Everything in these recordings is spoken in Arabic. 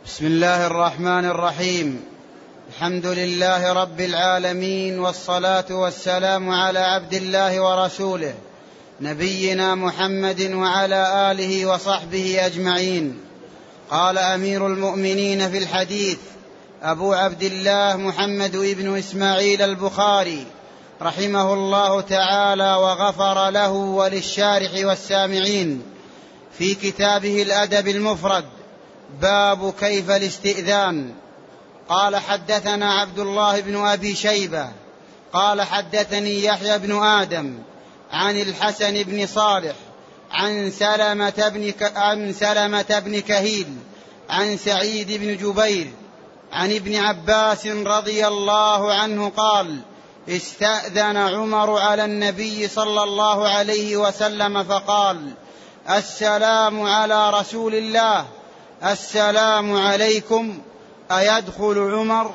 بسم الله الرحمن الرحيم. الحمد لله رب العالمين، والصلاة والسلام على عبد الله ورسوله نبينا محمد وعلى آله وصحبه أجمعين. قال أمير المؤمنين في الحديث أبو عبد الله محمد بن إسماعيل البخاري رحمه الله تعالى وغفر له وللشارح والسامعين في كتابه الأدب المفرد: باب كيف الاستئذان. قال حدثنا عبد الله بن أبي شيبة قال حدثني يحيى بن آدم عن الحسن بن صالح عن سلمة بن كهيل عن سعيد بن جبير عن ابن عباس رضي الله عنه قال: استأذن عمر على النبي صلى الله عليه وسلم فقال: السلام على رسول الله، السلام عليكم، أيدخل عمر؟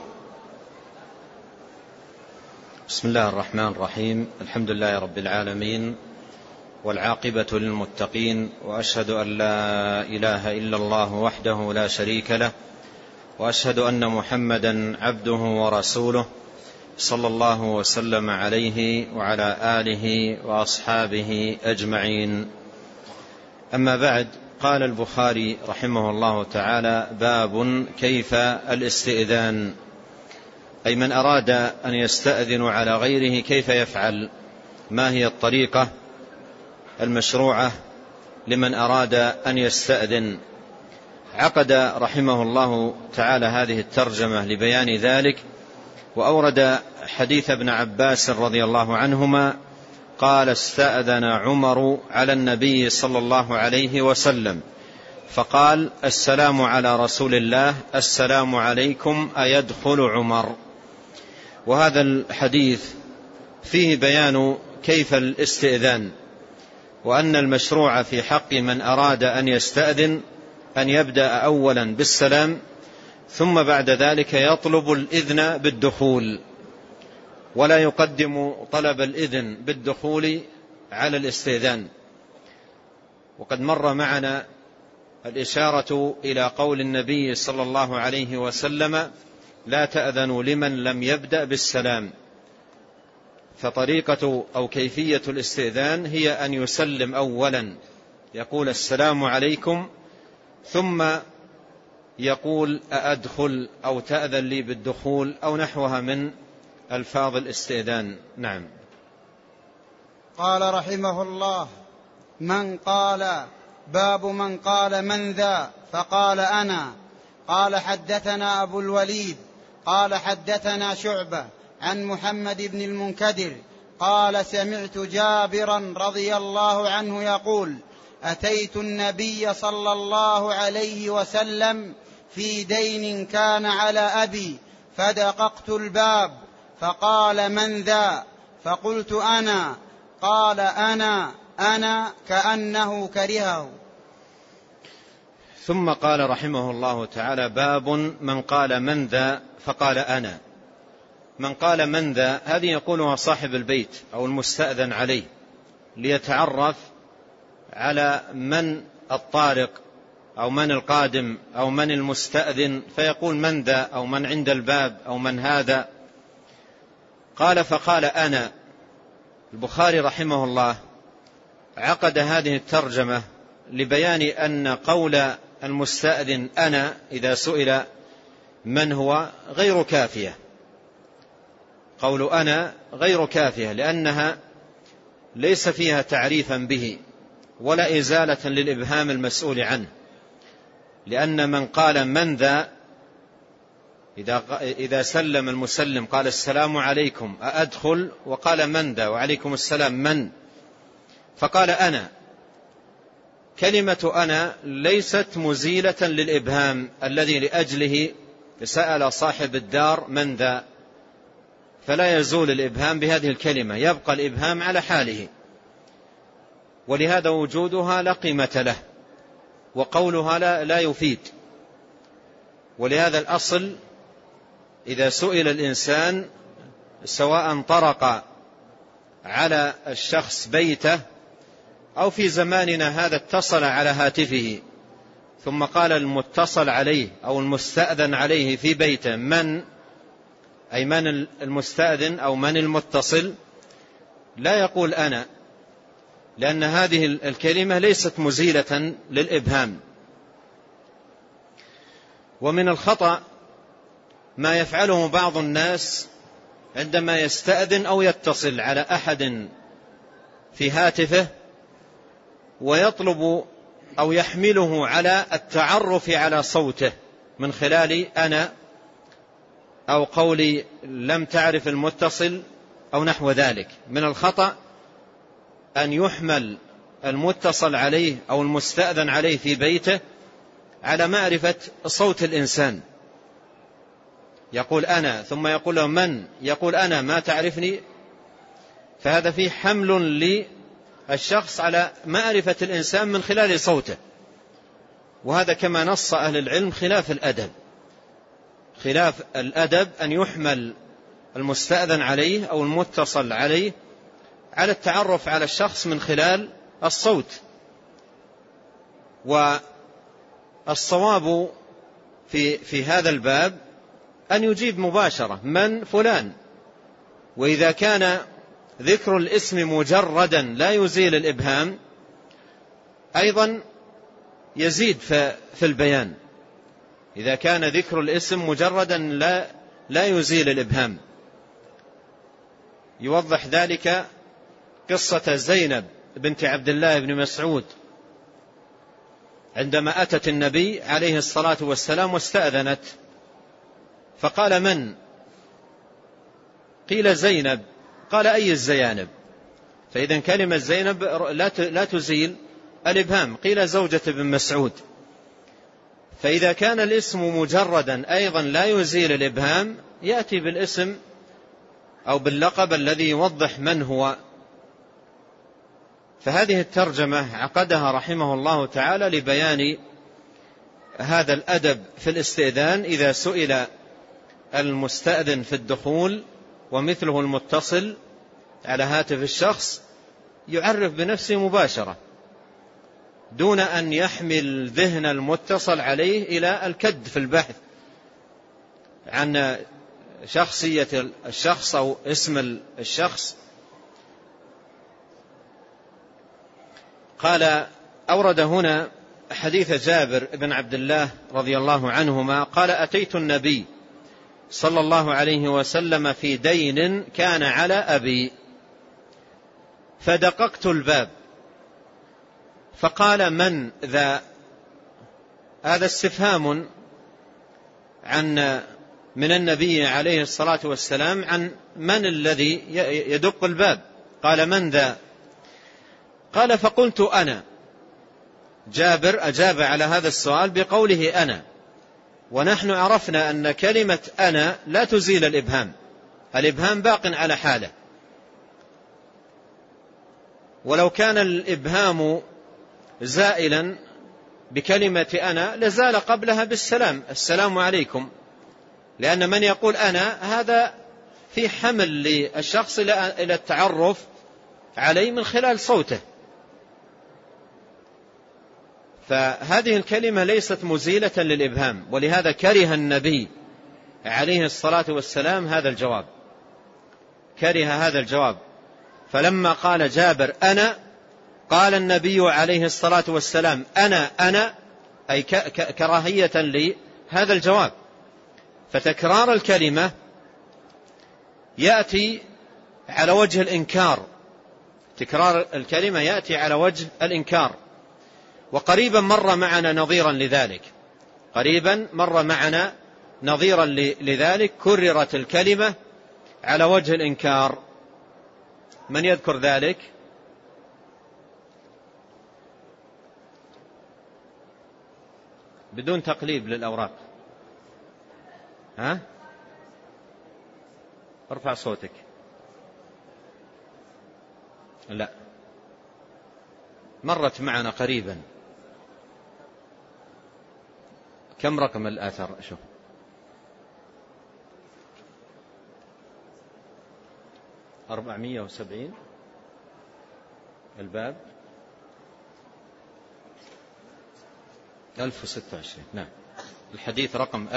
بسم الله الرحمن الرحيم. الحمد لله رب العالمين، والعاقبة للمتقين، وأشهد أن لا إله إلا الله وحده لا شريك له، وأشهد أن محمدا عبده ورسوله، صلى الله وسلم عليه وعلى آله وأصحابه أجمعين. أما بعد، قال البخاري رحمه الله تعالى: باب كيف الاستئذان، أي من أراد أن يستأذن على غيره كيف يفعل، ما هي الطريقة المشروعة لمن أراد أن يستأذن. عقد رحمه الله تعالى هذه الترجمة لبيان ذلك، وأورد حديث ابن عباس رضي الله عنهما قال: استأذن عمر على النبي صلى الله عليه وسلم فقال: السلام على رسول الله، السلام عليكم، أيدخل عمر. وهذا الحديث فيه بيان كيف الاستئذان، وأن المشروع في حق من أراد أن يستأذن أن يبدأ أولا بالسلام، ثم بعد ذلك يطلب الإذن بالدخول، ولا يقدم طلب الإذن بالدخول على الاستئذان. وقد مر معنا الإشارة إلى قول النبي صلى الله عليه وسلم: لا تأذنوا لمن لم يبدأ بالسلام. فطريقة أو كيفية الاستئذان هي أن يسلم أولا، يقول: السلام عليكم، ثم يقول: أأدخل، أو تأذن لي بالدخول، أو نحوها من ألفاظ الاستئذان. نعم. قال رحمه الله: باب من قال من ذا فقال أنا. قال حدثنا أبو الوليد قال حدثنا شعبة عن محمد بن المنكدر قال: سمعت جابرا رضي الله عنه يقول: أتيت النبي صلى الله عليه وسلم في دين كان على أبي، فدققت الباب فقال: من ذا؟ فقلت: أنا. قال: أنا كأنه كرهه. ثم قال رحمه الله تعالى: باب من قال من ذا فقال أنا. من قال من ذا، هذه يقولها صاحب البيت أو المستأذن عليه ليتعرف على من الطارق أو من القادم أو من المستأذن، فيقول: من ذا، أو من عند الباب، أو من هذا. قال: فقال أنا. البخاري رحمه الله عقد هذه الترجمة لبيان أن قول المستأذن أنا إذا سئل من هو غير كافية. قول أنا غير كافية، لأنها ليس فيها تعريفا به ولا إزالة للإبهام المسؤول عنه، لأن من قال من ذا، إذا سلم المسلم قال: السلام عليكم، أأدخل، وقال: من ذا، وعليكم السلام، من؟ فقال: أنا. كلمة أنا ليست مزيلة للإبهام الذي لأجله سأل صاحب الدار من ذا، فلا يزول الإبهام بهذه الكلمة، يبقى الإبهام على حاله، ولهذا وجودها لا قيمة له، وقولها لا يفيد. ولهذا الأصل إذا سئل الإنسان، سواء طرق على الشخص بيته أو في زماننا هذا اتصل على هاتفه ثم قال المتصل عليه أو المستأذن عليه في بيته من، أي من المستأذن أو من المتصل، لا يقول أنا، لأن هذه الكلمة ليست مزيلة للإبهام. ومن الخطأ ما يفعله بعض الناس عندما يستأذن أو يتصل على أحد في هاتفه ويطلب أو يحمله على التعرف على صوته من خلال أنا أو قولي لم تعرف المتصل أو نحو ذلك. من الخطأ أن يحمل المتصل عليه أو المستأذن عليه في بيته على معرفة صوت الإنسان، يقول أنا ثم يقول له من، يقول أنا ما تعرفني، فهذا فيه حمل للشخص على معرفة الإنسان من خلال صوته، وهذا كما نص أهل العلم خلاف الأدب. خلاف الأدب أن يحمل المستأذن عليه أو المتصل عليه على التعرف على الشخص من خلال الصوت. والصواب في هذا الباب أن يجيب مباشرة من فلان، وإذا كان ذكر الاسم مجردا لا يزيل الإبهام أيضا يزيد في البيان. إذا كان ذكر الاسم مجردا لا يزيل الإبهام. يوضح ذلك قصة زينب بنت عبد الله بن مسعود عندما أتت النبي عليه الصلاة والسلام واستأذنت، فقال من؟ قيل زينب، قال أي الزيانب؟ فإذا كلمة زينب لا تزيل الإبهام. قيل زوجة بن مسعود. فإذا كان الاسم مجردا أيضا لا يزيل الإبهام يأتي بالاسم أو باللقب الذي يوضح من هو. فهذه الترجمة عقدها رحمه الله تعالى لبيان هذا الأدب في الاستئذان إذا سئل المستأذن في الدخول ومثله المتصل على هاتف الشخص يعرف بنفسه مباشرة دون أن يحمل ذهن المتصل عليه إلى الكد في البحث عن شخصية الشخص أو اسم الشخص. قال أورد هنا حديث جابر بن عبد الله رضي الله عنهما قال أتيت النبي صلى الله عليه وسلم في دين كان على أبي فدققت الباب فقال من ذا؟ هذا استفهام من النبي عليه الصلاة والسلام عن من الذي يدق الباب. قال من ذا؟ قال فقلت أنا. جابر أجاب على هذا السؤال بقوله أنا، ونحن عرفنا أن كلمة أنا لا تزيل الإبهام، الإبهام باق على حاله. ولو كان الإبهام زائلا بكلمة أنا لزال قبلها بالسلام، السلام عليكم، لأن من يقول أنا هذا في حمل للشخص إلى التعرف عليه من خلال صوته. فهذه الكلمة ليست مزيلة للإبهام، ولهذا كره النبي عليه الصلاة والسلام هذا الجواب، كره هذا الجواب. فلما قال جابر أنا قال النبي عليه الصلاة والسلام أنا أي كراهية لهذا الجواب. فتكرار الكلمة يأتي على وجه الإنكار، تكرار الكلمة يأتي على وجه الإنكار. وقريبا مر معنا نظيرا لذلك، قريبا مر معنا نظيرا لذلك كررت الكلمة على وجه الإنكار. من يذكر ذلك؟ بدون تقليب للأوراق. ها؟ ارفع صوتك. لا، مرت معنا قريبا. كم رقم الآثار؟ شوف 470 الباب 1026. نعم، الحديث رقم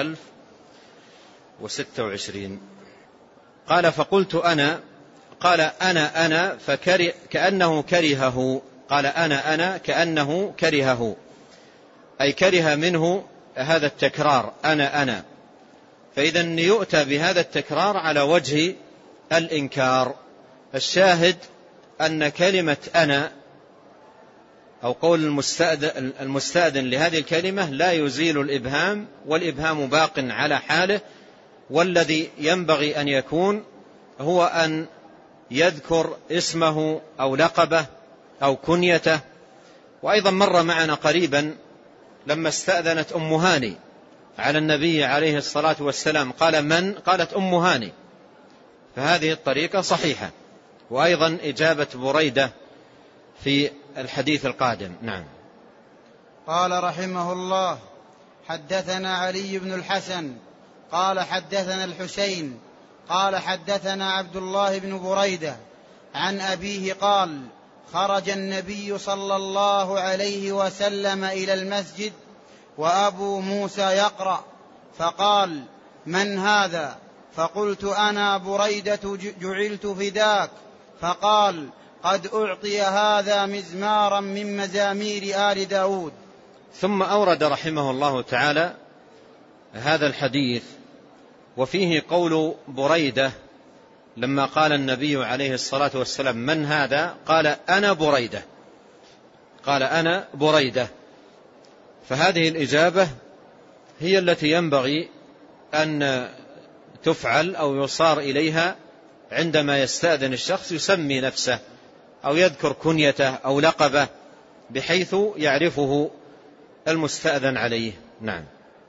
1026. قال فقلت أنا، قال أنا كأنه كرهه. قال أنا كأنه كرهه، أي كره منه هذا التكرار أنا. فإذا يؤتى بهذا التكرار على وجه الإنكار. الشاهد أن كلمة أنا أو قول المستأذن لهذه الكلمة لا يزيل الإبهام، والإبهام باق على حاله، والذي ينبغي أن يكون هو أن يذكر اسمه أو لقبه أو كنيته. وأيضا مر معنا قريبا لما استأذنت أم هاني على النبي عليه الصلاة والسلام قال من؟ قالت أم هاني، فهذه الطريقة صحيحة. وأيضا إجابة بريدة في الحديث القادم. نعم. قال رحمه الله: حدثنا علي بن الحسن قال حدثنا الحسين قال حدثنا عبد الله بن بريدة عن أبيه قال: خرج النبي صلى الله عليه وسلم إلى المسجد وأبو موسى يقرأ، فقال: من هذا؟ فقلت: أنا بريدة جعلت فداك. فقال: قد أعطي هذا مزمارا من مزامير آل داود. ثم أورد رحمه الله تعالى هذا الحديث، وفيه قول بريدة لما قال النبي عليه الصلاة والسلام: من هذا؟ قال: أنا بريدة. قال: أنا بريدة. فهذه الإجابة هي التي ينبغي أن تفعل أو يصار إليها عندما يستأذن الشخص، يسمي نفسه أو يذكر كنيته أو لقبه بحيث يعرفه المستأذن عليه. نعم.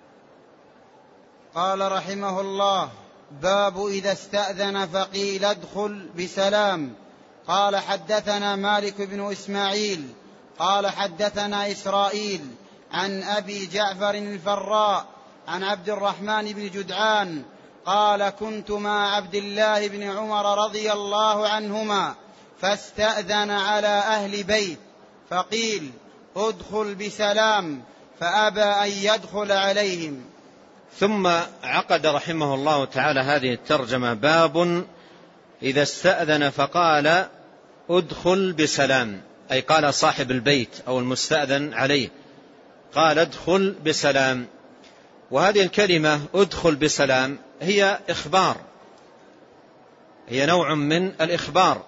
قال رحمه الله: باب إذا استأذن فقيل ادخل بسلام. قال حدثنا مالك بن إسماعيل قال حدثنا إسرائيل عن أبي جعفر الفراء عن عبد الرحمن بن جدعان قال: كنت مع عبد الله بن عمر رضي الله عنهما فاستأذن على أهل بيت فقيل: ادخل بسلام، فأبى أن يدخل عليهم. ثم عقد رحمه الله تعالى هذه الترجمة: باب إذا استأذن فقال ادخل بسلام، أي قال صاحب البيت أو المستأذن عليه قال: ادخل بسلام. وهذه الكلمة ادخل بسلام هي إخبار، هي نوع من الإخبار،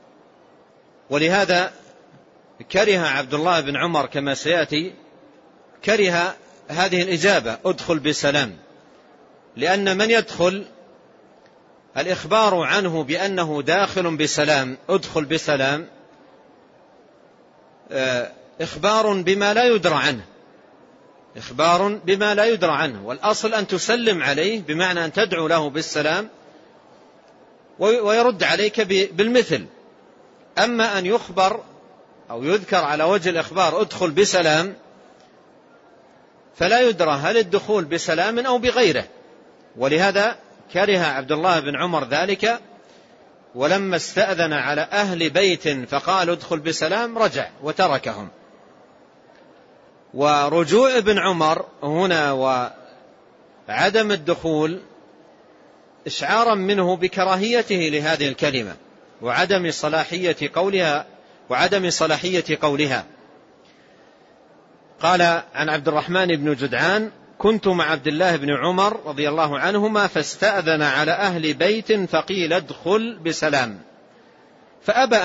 ولهذا كره عبد الله بن عمر كما سيأتي، كره هذه الإجابة ادخل بسلام، لأن من يدخل الإخبار عنه بأنه داخل بسلام، ادخل بسلام، إخبار بما لا يدرى عنه، إخبار بما لا يدرى عنه. والأصل أن تسلم عليه بمعنى أن تدعو له بالسلام ويرد عليك بالمثل. أما أن يخبر أو يذكر على وجه الإخبار ادخل بسلام، فلا يدرى هل الدخول بسلام أو بغيره، ولهذا كره عبد الله بن عمر ذلك، ولما استأذن على أهل بيت فقال ادخل بسلام رجع وتركهم. ورجوع ابن عمر هنا وعدم الدخول إشعارا منه بكراهيته لهذه الكلمة وعدم صلاحية قولها. قال عن عبد الرحمن بن جدعان: كنت مع عبد الله بن عمر رضي الله عنهما فاستأذن على أهل بيت فقيل ادخل بسلام، فأبى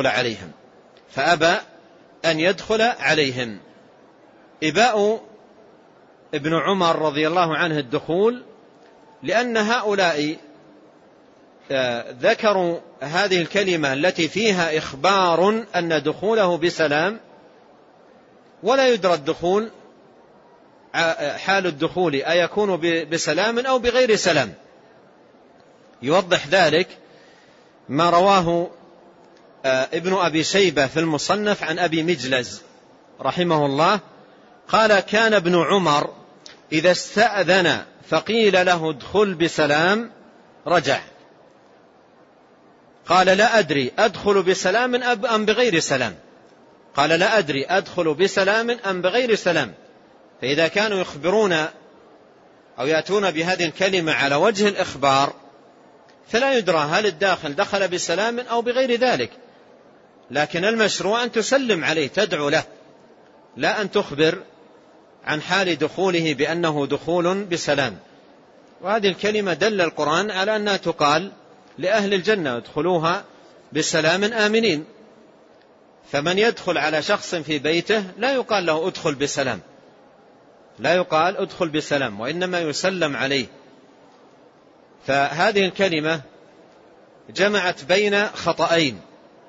أن يدخل عليهم. إباء ابن عمر رضي الله عنه الدخول لأن هؤلاء ذكروا هذه الكلمة التي فيها إخبار أن دخوله بسلام، ولا يدرى الدخول حال الدخول أيكون بسلام أو بغير سلام. يوضح ذلك ما رواه ابن أبي شيبة في المصنف عن أبي مجلز رحمه الله قال: كان ابن عمر إذا استأذن فقيل له ادخل بسلام رجع. قال: لا أدري أدخل بسلام أم بغير سلام. قال: لا أدري أدخل بسلام أم بغير سلام. فإذا كانوا يخبرون أو يأتون بهذه الكلمة على وجه الإخبار فلا يدرى هل الداخل دخل بسلام أو بغير ذلك، لكن المشروع أن تسلم عليه، تدعو له، لا أن تخبر عن حال دخوله بأنه دخول بسلام. وهذه الكلمة دل القرآن على أنها تقال لأهل الجنة: ادخلوها بسلام آمنين. فمن يدخل على شخص في بيته لا يقال له ادخل بسلام، لا يقال ادخل بسلام، وإنما يسلم عليه. فهذه الكلمة جمعت بين خطأين: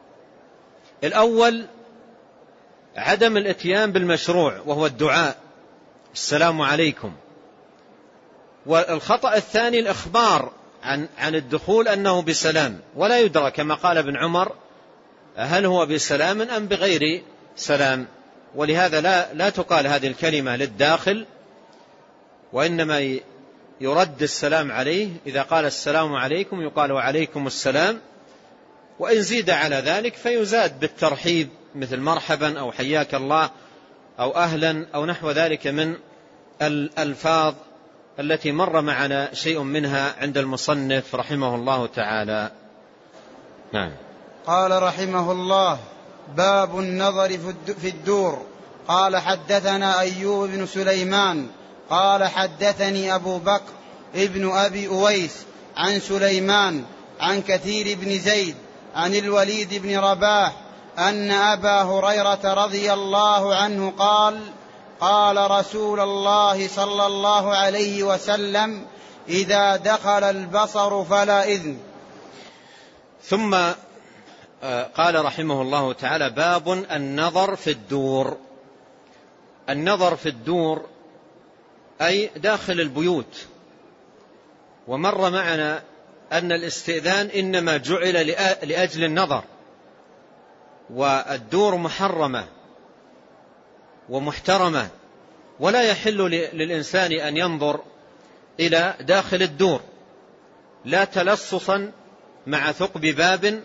الأول عدم الاتيان بالمشروع وهو الدعاء السلام عليكم، والخطأ الثاني الإخبار عن الدخول أنه بسلام، ولا يدرى كما قال ابن عمر هل هو بسلام أم بغير سلام. ولهذا لا تقال هذه الكلمة للداخل، وإنما يرد السلام عليه. إذا قال السلام عليكم يقال وعليكم السلام، وإن زيد على ذلك فيزاد بالترحيب مثل مرحبا أو حياك الله أو أهلا أو نحو ذلك من الألفاظ التي مر معنا شيء منها عند المصنف رحمه الله تعالى. نعم. قال رحمه الله: باب النظر في الدور. قال حدثنا أيوب بن سليمان قال حدثني أبو بكر ابن أبي أويس عن سليمان عن كثير بن زيد عن الوليد بن رباح أن أبا هريرة رضي الله عنه قال: قال رسول الله صلى الله عليه وسلم: إذا دخل البصر فلا إذن. ثم قال رحمه الله تعالى: باب النظر في الدور. النظر في الدور أي داخل البيوت. ومر معنا أن الاستئذان إنما جعل لأجل النظر، والدور محرمة ومحترمة، ولا يحل للإنسان أن ينظر إلى داخل الدور، لا تلصصا مع ثقب باب،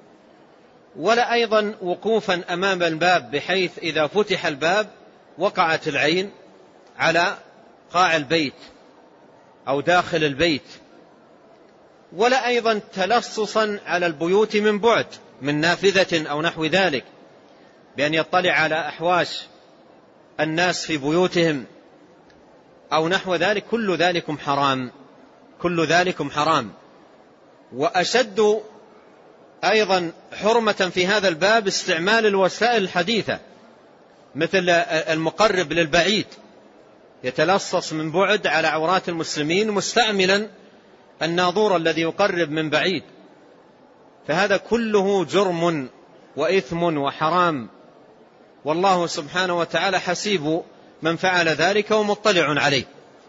ولا أيضا وقوفا أمام الباب بحيث إذا فتح الباب وقعت العين على قاع البيت أو داخل البيت، ولا أيضا تلصصا على البيوت من بعد من نافذة أو نحو ذلك بأن يطلع على أحواش الناس في بيوتهم أو نحو ذلك. كل ذلكم حرام، كل ذلكم حرام. وأشد أيضا حرمة في هذا الباب استعمال الوسائل الحديثة مثل المقرب للبعيد، يتلصص من بعد على عورات المسلمين مستعملا الناظور الذي يقرب من بعيد، فهذا كله جرم وإثم وحرام، والله سبحانه وتعالى حسيب من فعل ذلك ومطلع عليه.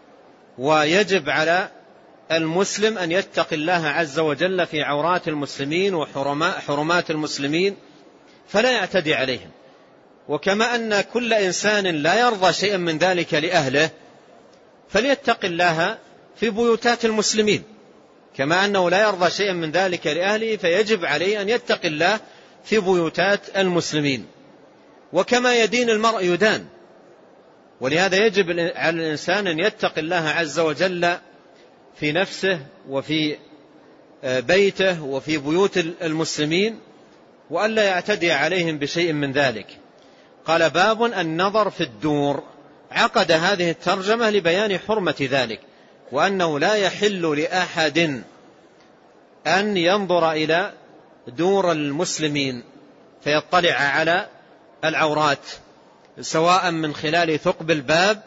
ويجب على المسلم أن يتقي الله عز وجل في عورات المسلمين وحرمات المسلمين فلا يعتدي عليهم. وكما أن كل إنسان لا يرضى شيئا من ذلك لأهله فليتق الله في بيوتات المسلمين، كما أنه لا يرضى شيئا من ذلك لأهله فيجب عليه أن يتقي الله في بيوتات المسلمين. وكما يدين المرء يدان، ولهذا يجب على الإنسان أن يتقي الله عز وجل في نفسه وفي بيته وفي بيوت المسلمين، وألا يعتدي عليهم بشيء من ذلك. قال: باب النظر في الدور. عقد هذه الترجمة لبيان حرمة ذلك، وأنه لا يحل لأحد أن ينظر إلى دور المسلمين فيطلع على العورات، سواء من خلال ثقب الباب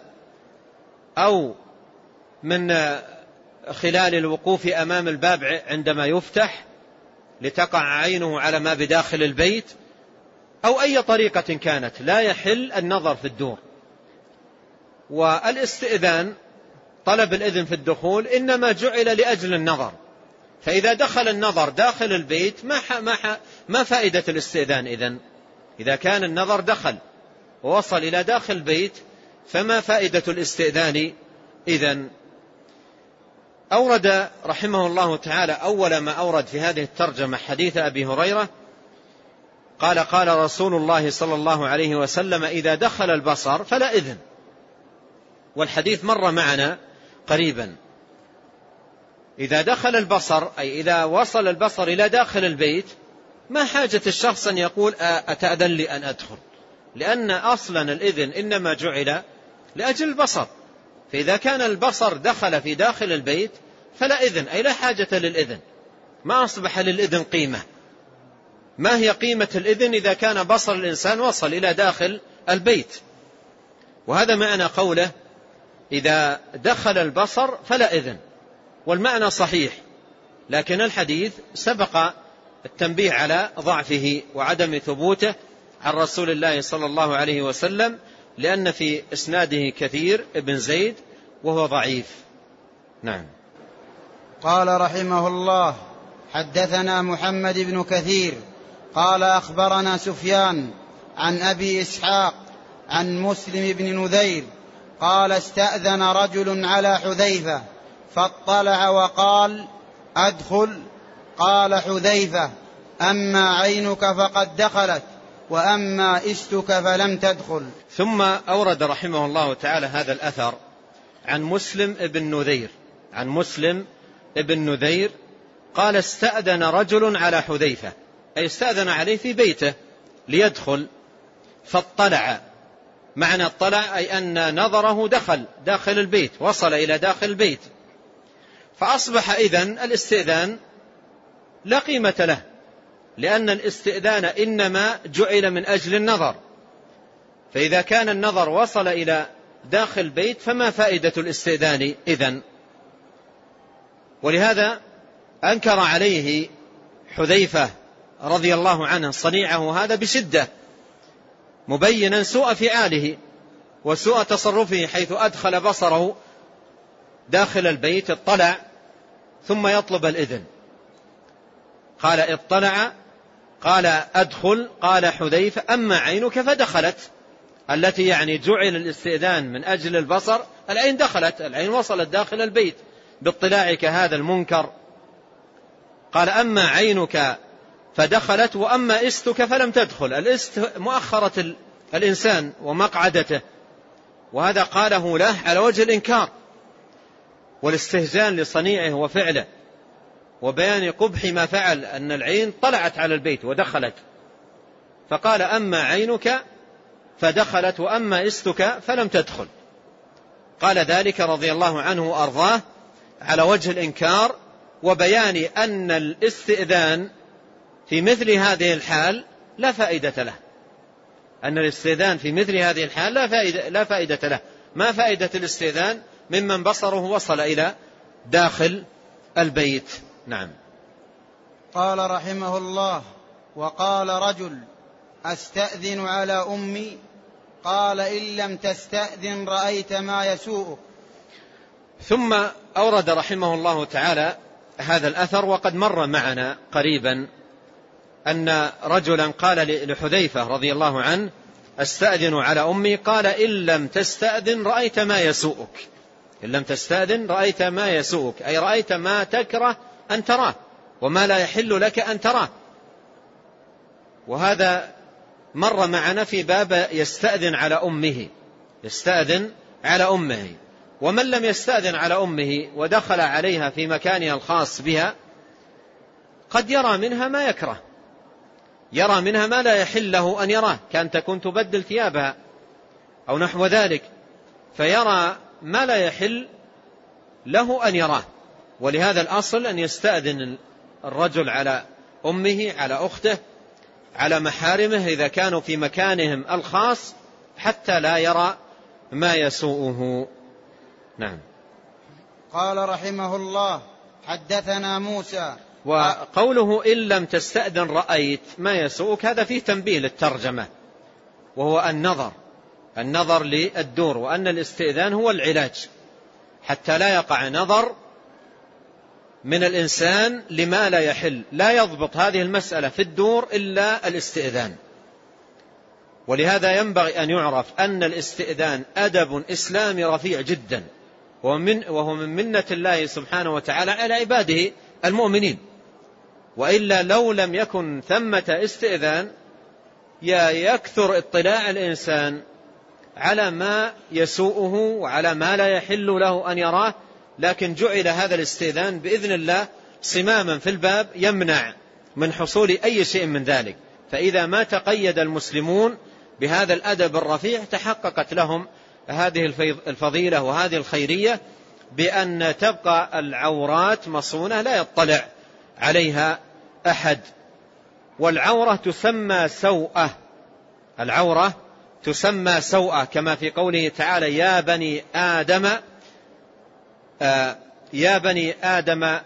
أو من خلال الوقوف أمام الباب عندما يفتح لتقع عينه على ما بداخل البيت، أو أي طريقة كانت، لا يحل النظر في الدور. والاستئذان طلب الإذن في الدخول إنما جعل لأجل النظر، فإذا دخل النظر داخل البيت ما فائدة الاستئذان إذن؟ إذا كان النظر دخل ووصل إلى داخل البيت فما فائدة الاستئذان إذن؟ أورد رحمه الله تعالى أول ما أورد في هذه الترجمة حديث أبي هريرة قال: قال رسول الله صلى الله عليه وسلم: إذا دخل البصر فلا إذن. والحديث مر معنا قريبا. إذا دخل البصر، أي إذا وصل البصر إلى داخل البيت، ما حاجة الشخص أن يقول أتأذن لي أن أدخل، لأن أصلا الإذن إنما جعل لأجل البصر. فإذا كان البصر دخل في داخل البيت فلا إذن، أي لا حاجة للإذن، ما أصبح للإذن قيمة. ما هي قيمة الإذن إذا كان بصر الإنسان وصل إلى داخل البيت؟ وهذا معنى قوله إذا دخل البصر فلا إذن، والمعنى صحيح، لكن الحديث سبق التنبيه على ضعفه وعدم ثبوته عن رسول الله صلى الله عليه وسلم، لأن في إسناده كثير ابن زيد وهو ضعيف. نعم. قال رحمه الله: حدثنا محمد بن كثير قال أخبرنا سفيان عن أبي إسحاق عن مسلم بن نذير قال: استأذن رجل على حذيفة فاطلع وقال: أدخل. قال حذيفة: أما عينك فقد دخلت، وأما إستك فلم تدخل. ثم أورد رحمه الله تعالى هذا الأثر عن مسلم ابن نذير قال: استأذن رجل على حذيفة، أي استأذن عليه في بيته ليدخل، فاطلع. معنى اطلع أي أن نظره دخل داخل البيت، وصل إلى داخل البيت، فأصبح إذن الاستئذان لا قيمة له، لأن الاستئذان إنما جعل من أجل النظر. فإذا كان النظر وصل إلى داخل البيت فما فائدة الاستئذان إذن؟ ولهذا أنكر عليه حذيفة رضي الله عنه صنيعه هذا بشدة، مبينا سوء فعاله وسوء تصرفه، حيث أدخل بصره داخل البيت، اطلع ثم يطلب الإذن. قال: اطلع، قال: أدخل. قال حذيفة: أما عينك فدخلت، التي يعني جعل الاستئذان من أجل البصر، العين دخلت، العين وصلت داخل البيت باطلاعك هذا المنكر. قال: أما عينك فدخلت، وأما إستك فلم تدخل. الإست مؤخرة الإنسان ومقعدته، وهذا قاله له على وجه الإنكار والاستهزان لصنيعه وفعله، وبيان قبح ما فعل، أن العين طلعت على البيت ودخلت، فقال: أما عينك فدخلت، وأما إستك فلم تدخل. قال ذلك رضي الله عنه وأرضاه على وجه الإنكار، وبيان أن الاستئذان في مثل هذه الحال لا فائدة له، أن الاستئذان في مثل هذه الحال لا فائدة له. ما فائدة الاستئذان ممن بصره وصل إلى داخل البيت؟ نعم. قال رحمه الله: وقال رجل: أستأذن على أمي. قال: إن لم تستأذن رأيت ما يسوءك. ثم أورد رحمه الله تعالى هذا الأثر، وقد مر معنا قريبا أن رجلا قال لحذيفة رضي الله عنه: أستأذن على أمي. قال: إن لم تستأذن رأيت ما يسوءك. إن لم تستأذن رأيت ما يسوءك، أي رأيت ما تكره أن تراه وما لا يحل لك أن تراه. وهذا مر معنا في باب يستأذن على أمه، يستأذن على أمه. ومن لم يستأذن على أمه ودخل عليها في مكانها الخاص بها، قد يرى منها ما يكره، يرى منها ما لا يحل له أن يراه، كان تكون تبدل ثيابها أو نحو ذلك، فيرى ما لا يحل له أن يراه. ولهذا الأصل أن يستأذن الرجل على أمه، على أخته، على محارمه إذا كانوا في مكانهم الخاص، حتى لا يرى ما يسوءه. نعم. قال رحمه الله: حدثنا موسى. وقوله إن لم تستأذن رأيت ما يسوءك، هذا فيه تنبيه للترجمة، وهو النظر للدور، وأن الاستئذان هو العلاج حتى لا يقع نظر من الإنسان لما لا يحل. لا يضبط هذه المسألة في الدور إلا الاستئذان. ولهذا ينبغي أن يعرف أن الاستئذان أدب إسلامي رفيع جدا، وهو من منة الله سبحانه وتعالى على عباده المؤمنين. وإلا لو لم يكن ثمة استئذان يكثر اطلاع الإنسان على ما يسوءه وعلى ما لا يحل له أن يراه، لكن جعل هذا الاستئذان بإذن الله صماما في الباب يمنع من حصول أي شيء من ذلك. فإذا ما تقيد المسلمون بهذا الأدب الرفيع تحققت لهم هذه الفضيلة وهذه الخيرية، بأن تبقى العورات مصونة لا يطلع عليها أحد. والعورة تسمى سوءة، العورة تسمى سوءة، كما في قوله تعالى: يا بني آدم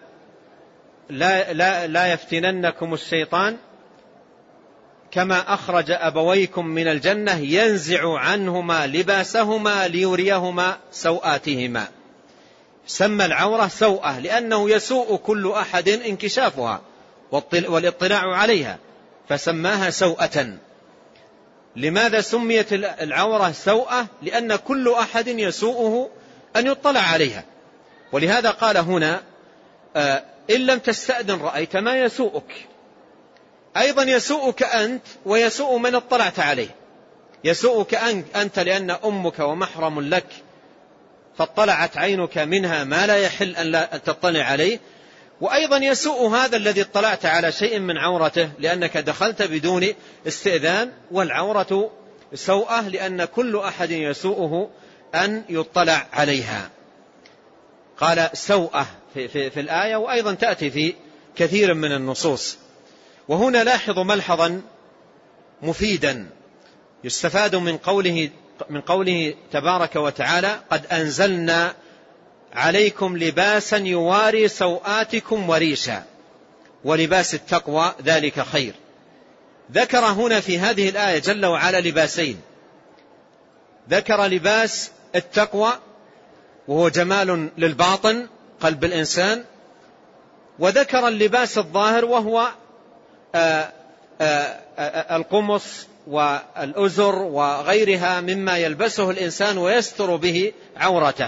لا يفتننكم الشيطان كما أخرج أبويكم من الجنة ينزع عنهما لباسهما ليريهما سوآتهما. سمى العورة سوءة لأنه يسوء كل أحد انكشافها والاطلاع عليها، فسماها سوءة. لماذا سميت العورة سوءة؟ لأن كل أحد يسوءه أن يطلع عليها. ولهذا قال هنا: إن لم تستأذن رأيت ما يسوءك. أيضا يسوءك أنت ويسوء من اطلعت عليه. يسوءك أنت لأن أمك ومحرم لك فاطلعت عينك منها ما لا يحل أن لا تطلع عليه، وأيضا يسوء هذا الذي اطلعت على شيء من عورته لأنك دخلت بدون استئذان. والعورة سوءة لأن كل أحد يسوءه أن يطلع عليها. قال سوءة في الآية، وأيضا تأتي في كثير من النصوص. وهنا لاحظ ملحظا مفيدا يستفاد من قوله تبارك وتعالى: قد أنزلنا عليكم لباسا يواري سوآتكم وريشا ولباس التقوى ذلك خير. ذكر هنا في هذه الآية جل وعلا لباسين: ذكر لباس التقوى وهو جمال للباطن قلب الإنسان، وذكر اللباس الظاهر وهو القمص والأزر وغيرها مما يلبسه الإنسان ويستر به عورته.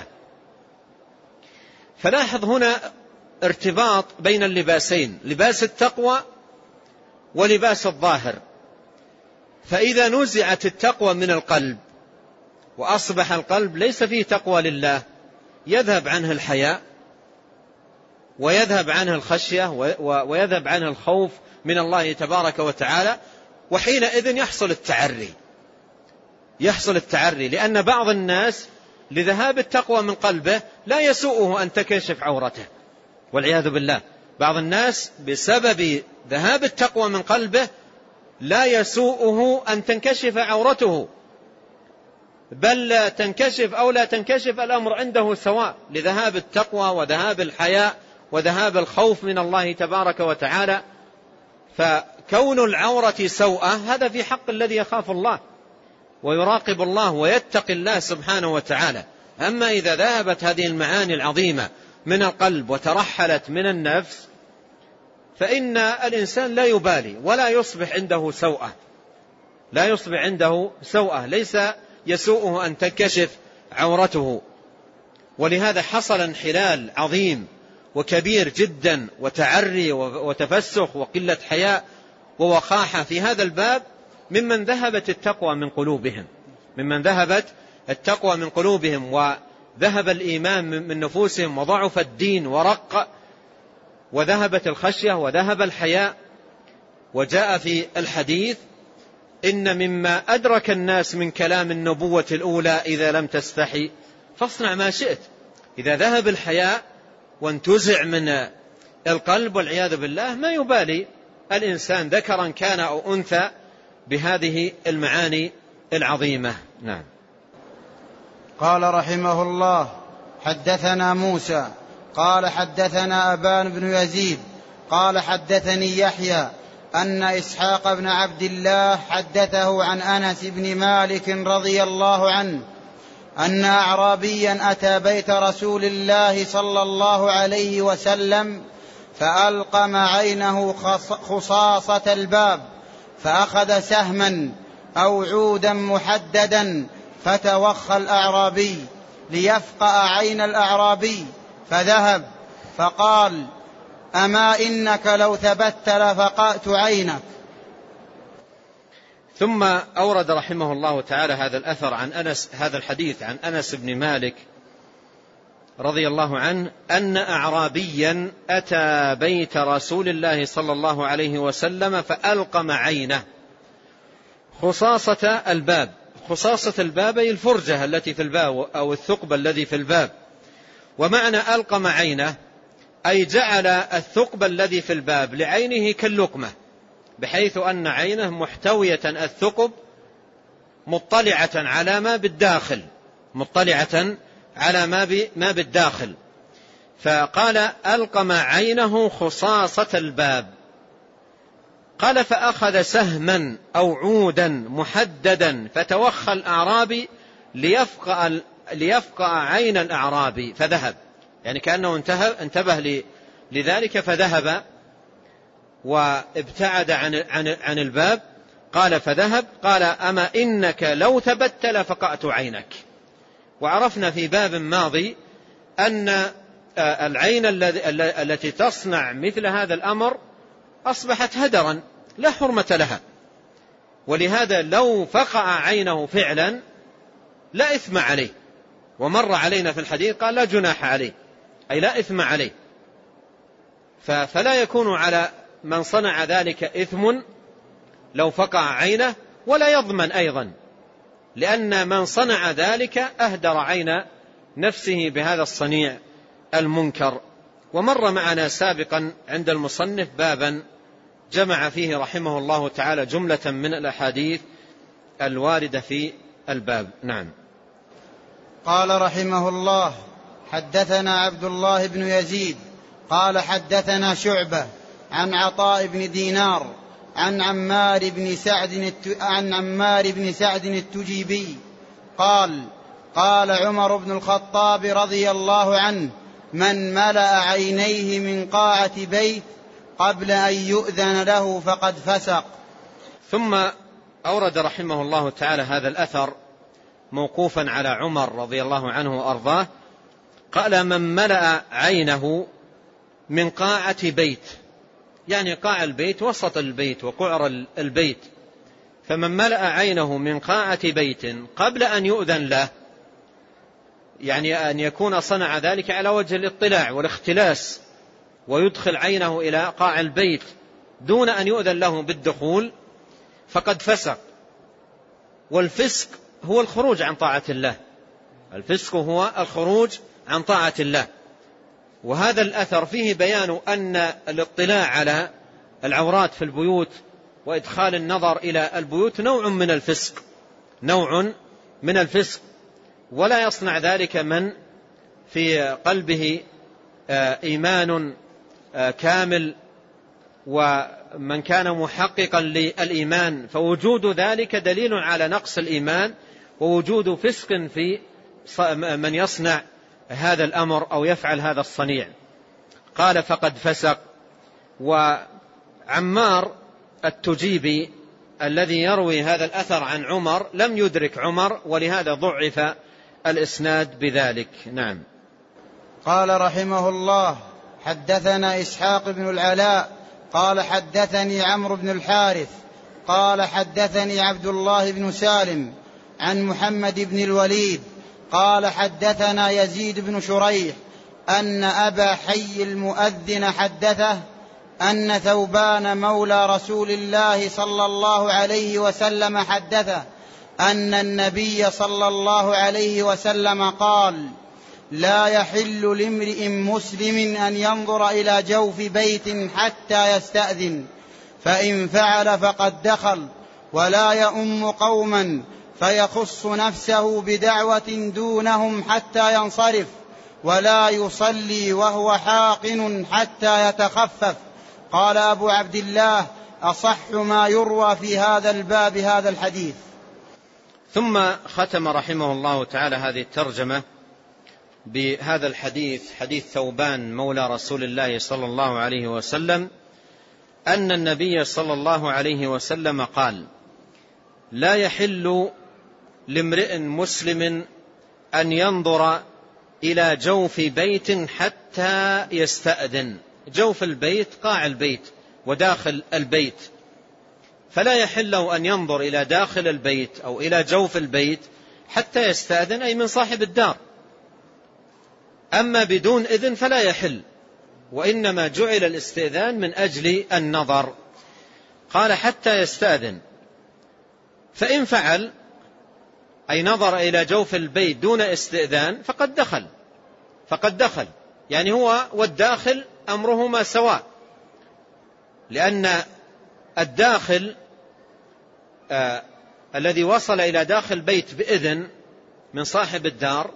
فلاحظ هنا ارتباط بين اللباسين، لباس التقوى ولباس الظاهر. فإذا نزعت التقوى من القلب وأصبح القلب ليس فيه تقوى لله، يذهب عنه الحياء ويذهب عنه الخشية ويذهب عنه الخوف من الله تبارك وتعالى، وحينئذ يحصل التعري. لأن بعض الناس لذهاب التقوى من قلبه لا يسوءه أن تكشف عورته والعياذ بالله. بعض الناس بسبب ذهاب التقوى من قلبه لا يسوءه أن تنكشف عورته، بل تنكشف أو لا تنكشف الأمر عنده سواء، لذهاب التقوى وذهاب الحياء وذهاب الخوف من الله تبارك وتعالى. فكون العورة سوءة هذا في حق الذي يخاف الله ويراقب الله ويتقي الله سبحانه وتعالى. أما إذا ذهبت هذه المعاني العظيمة من القلب وترحلت من النفس فإن الإنسان لا يبالي ولا يصبح عنده سوءة، ليس يسوءه أن تنكشف عورته. ولهذا حصل انحلال عظيم وكبير جدا وتعري وتفسخ وقلة حياء ووقاحة في هذا الباب ممن ذهبت التقوى من قلوبهم وذهب الإيمان من نفوسهم وضعف الدين ورق وذهبت الخشية وذهب الحياء. وجاء في الحديث: إن مما أدرك الناس من كلام النبوة الأولى إذا لم تستحي فاصنع ما شئت. إذا ذهب الحياء وانتزع من القلب والعياذ بالله ما يبالي الإنسان ذكرا كان أو أنثى بهذه المعاني العظيمة. نعم. قال رحمه الله: حدثنا موسى قال حدثنا أبان بن يزيد قال حدثني يحيى أن إسحاق بن عبد الله حدثه عن أنس بن مالك رضي الله عنه أن أعرابيا أتى بيت رسول الله صلى الله عليه وسلم فألقم عينه خصاصة الباب فأخذ سهما أو عودا محددا فتوخى الأعرابي ليفقأ عين الأعرابي فذهب فقال: أما إنك لو ثبت لفقأت عينك. ثم أورد رحمه الله تعالى هذا الأثر عن أنس، هذا الحديث عن أنس بن مالك رضي الله عنه أن أعرابيا أتى بيت رسول الله صلى الله عليه وسلم فألقم عينه خصاصة الباب. خصاصة الباب أي الفرجة التي في الباب أو الثقب الذي في الباب. ومعنى ألقم عينه أي جعل الثقب الذي في الباب لعينه كاللقمة، بحيث أن عينه محتوية الثقب مطلعة على ما بالداخل، مطلعة على ما بالداخل. فقال ألقم عينه خصاصة الباب. قال فأخذ سهما أو عودا محددا فتوخى الأعرابي ليفقع عين الأعرابي فذهب، يعني كأنه انتبه لذلك فذهب وابتعد عن الباب. قال فذهب. قال أما إنك لو ثبت لفقعت عينك. وعرفنا في باب ماضي أن العين التي تصنع مثل هذا الأمر أصبحت هدرا لا حرمة لها، ولهذا لو فقع عينه فعلا لا إثم عليه. ومر علينا في الحديث قال لا جناح عليه، أي لا إثم عليه. فلا يكون على من صنع ذلك إثم لو فقع عينه، ولا يضمن أيضا، لأن من صنع ذلك أهدر عين نفسه بهذا الصنيع المنكر. ومر معنا سابقا عند المصنف بابا جمع فيه رحمه الله تعالى جملة من الأحاديث الواردة في الباب. نعم. قال رحمه الله حدثنا عبد الله بن يزيد قال حدثنا شعبة عن عطاء بن دينار عن عمار بن سعد التجيبي قال قال عمر بن الخطاب رضي الله عنه من ملأ عينيه من قاعة بيت قبل أن يؤذن له فقد فسق. ثم أورد رحمه الله تعالى هذا الأثر موقوفا على عمر رضي الله عنه وأرضاه. قال من ملأ عينه من قاعة بيت، يعني قاع البيت وسط البيت وقعر البيت، فمن ملأ عينه من قاعة بيت قبل أن يؤذن له، يعني أن يكون صنع ذلك على وجه الاطلاع والاختلاس ويدخل عينه إلى قاع البيت دون أن يؤذن له بالدخول، فقد فسق. والفسق هو الخروج عن طاعة الله، الفسق هو الخروج عن طاعة الله. وهذا الأثر فيه بيان أن الاطلاع على العورات في البيوت وإدخال النظر إلى البيوت نوع من الفسق، نوع من الفسق، ولا يصنع ذلك من في قلبه إيمان كامل ومن كان محققا للإيمان، فوجود ذلك دليل على نقص الإيمان ووجود فسق في من يصنع هذا الأمر أو يفعل هذا الصنيع. قال فقد فسق. وعمار التجيبي الذي يروي هذا الأثر عن عمر لم يدرك عمر، ولهذا ضعف الإسناد بذلك. نعم. قال رحمه الله حدثنا إسحاق بن العلاء قال حدثني عمرو بن الحارث قال حدثني عبد الله بن سالم عن محمد بن الوليد قال حدثنا يزيد بن شريح أن أبا حي المؤذن حدثه أن ثوبان مولى رسول الله صلى الله عليه وسلم حدثه أن النبي صلى الله عليه وسلم قال لا يحل لامرئ مسلم أن ينظر إلى جوف بيت حتى يستأذن، فإن فعل فقد دخل، ولا يؤم قوما فيخص نفسه بدعوة دونهم حتى ينصرف، ولا يصلي وهو حاقن حتى يتخفف. قال أبو عبد الله أصح ما يروى في هذا الباب هذا الحديث. ثم ختم رحمه الله تعالى هذه الترجمة بهذا الحديث، حديث ثوبان مولى رسول الله صلى الله عليه وسلم أن النبي صلى الله عليه وسلم قال لا يحل لامرئ مسلم أن ينظر إلى جوف بيت حتى يستأذن. جوف البيت قاع البيت وداخل البيت، فلا يحل له أن ينظر إلى داخل البيت أو إلى جوف البيت حتى يستأذن، أي من صاحب الدار. أما بدون إذن فلا يحل، وإنما جعل الاستئذان من أجل النظر. قال حتى يستأذن، فإن فعل أي نظر إلى جوف البيت دون استئذان فقد دخل، يعني هو والداخل أمرهما سواء، لأن الداخل الذي وصل إلى داخل بيت بإذن من صاحب الدار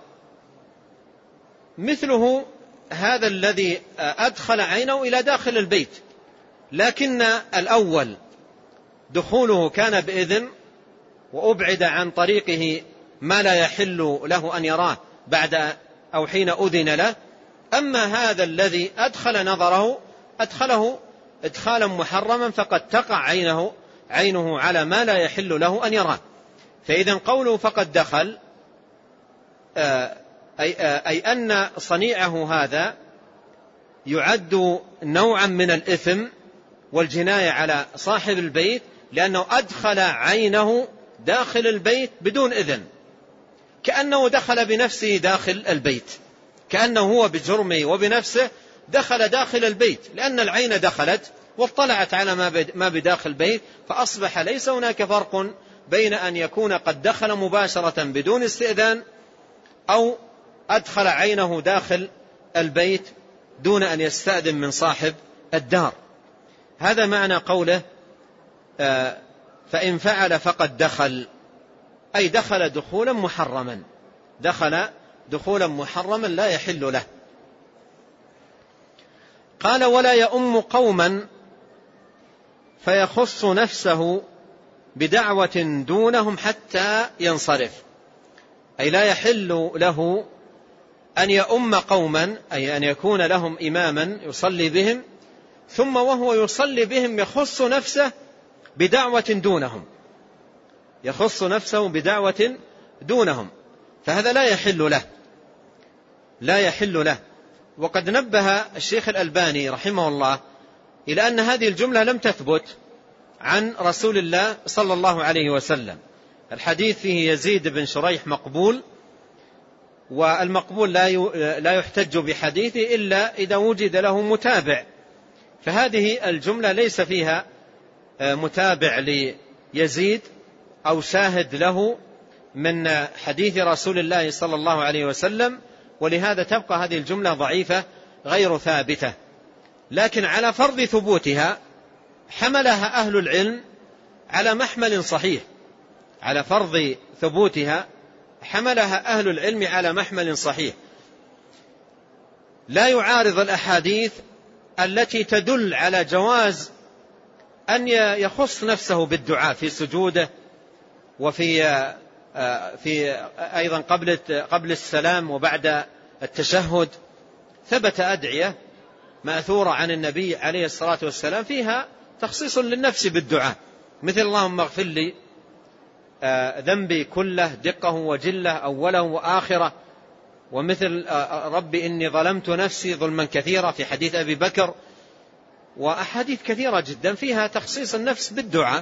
مثله هذا الذي أدخل عينه إلى داخل البيت، لكن الأول دخوله كان بإذن وأبعد عن طريقه ما لا يحل له أن يراه بعد أو حين أذن له. أما هذا الذي أدخل نظره أدخله إدخالا محرما، فقد تقع عينه على ما لا يحل له أن يراه. فإذا قوله فقد دخل أي أن صنيعه هذا يعد نوعا من الإثم والجناية على صاحب البيت، لأنه أدخل عينه داخل البيت بدون إذن، كأنه دخل بنفسه داخل البيت، كأنه هو بجرمه وبنفسه دخل داخل البيت، لأن العين دخلت واطلعت على ما بداخل البيت، فأصبح ليس هناك فرق بين أن يكون قد دخل مباشرة بدون استئذان أو أدخل عينه داخل البيت دون أن يستأذن من صاحب الدار. هذا معنى قوله فإن فعل فقد دخل، أي دخل دخولا محرما، دخل دخولا محرما لا يحل له. قال ولا يؤم قوما فيخص نفسه بدعوة دونهم حتى ينصرف، أي لا يحل له أن يؤم قوما، أي أن يكون لهم إماما يصلي بهم ثم وهو يصلي بهم يخص نفسه بدعوة دونهم، يخص نفسه بدعوة دونهم، فهذا لا يحل له. وقد نبه الشيخ الألباني رحمه الله إلى أن هذه الجملة لم تثبت عن رسول الله صلى الله عليه وسلم. الحديث فيه يزيد بن شريح مقبول، والمقبول لا يحتج بحديثه إلا إذا وجد له متابع، فهذه الجملة ليس فيها متابع ليزيد أو شاهد له من حديث رسول الله صلى الله عليه وسلم، ولهذا تبقى هذه الجملة ضعيفة غير ثابتة. لكن على فرض ثبوتها حملها أهل العلم على محمل صحيح، على فرض ثبوتها حملها أهل العلم على محمل صحيح لا يعارض الأحاديث التي تدل على جواز أن يخص نفسه بالدعاء في سجوده، وفي أيضا قبل السلام وبعد التشهد. ثبت أدعية مأثورة عن النبي عليه الصلاة والسلام فيها تخصيص للنفس بالدعاء، مثل اللهم اغفر لي ذنبي كله دقه وجله أوله وآخره، ومثل ربي إني ظلمت نفسي ظلما كثيرا في حديث أبي بكر، وأحاديث كثيرة جدا فيها تخصيص النفس بالدعاء.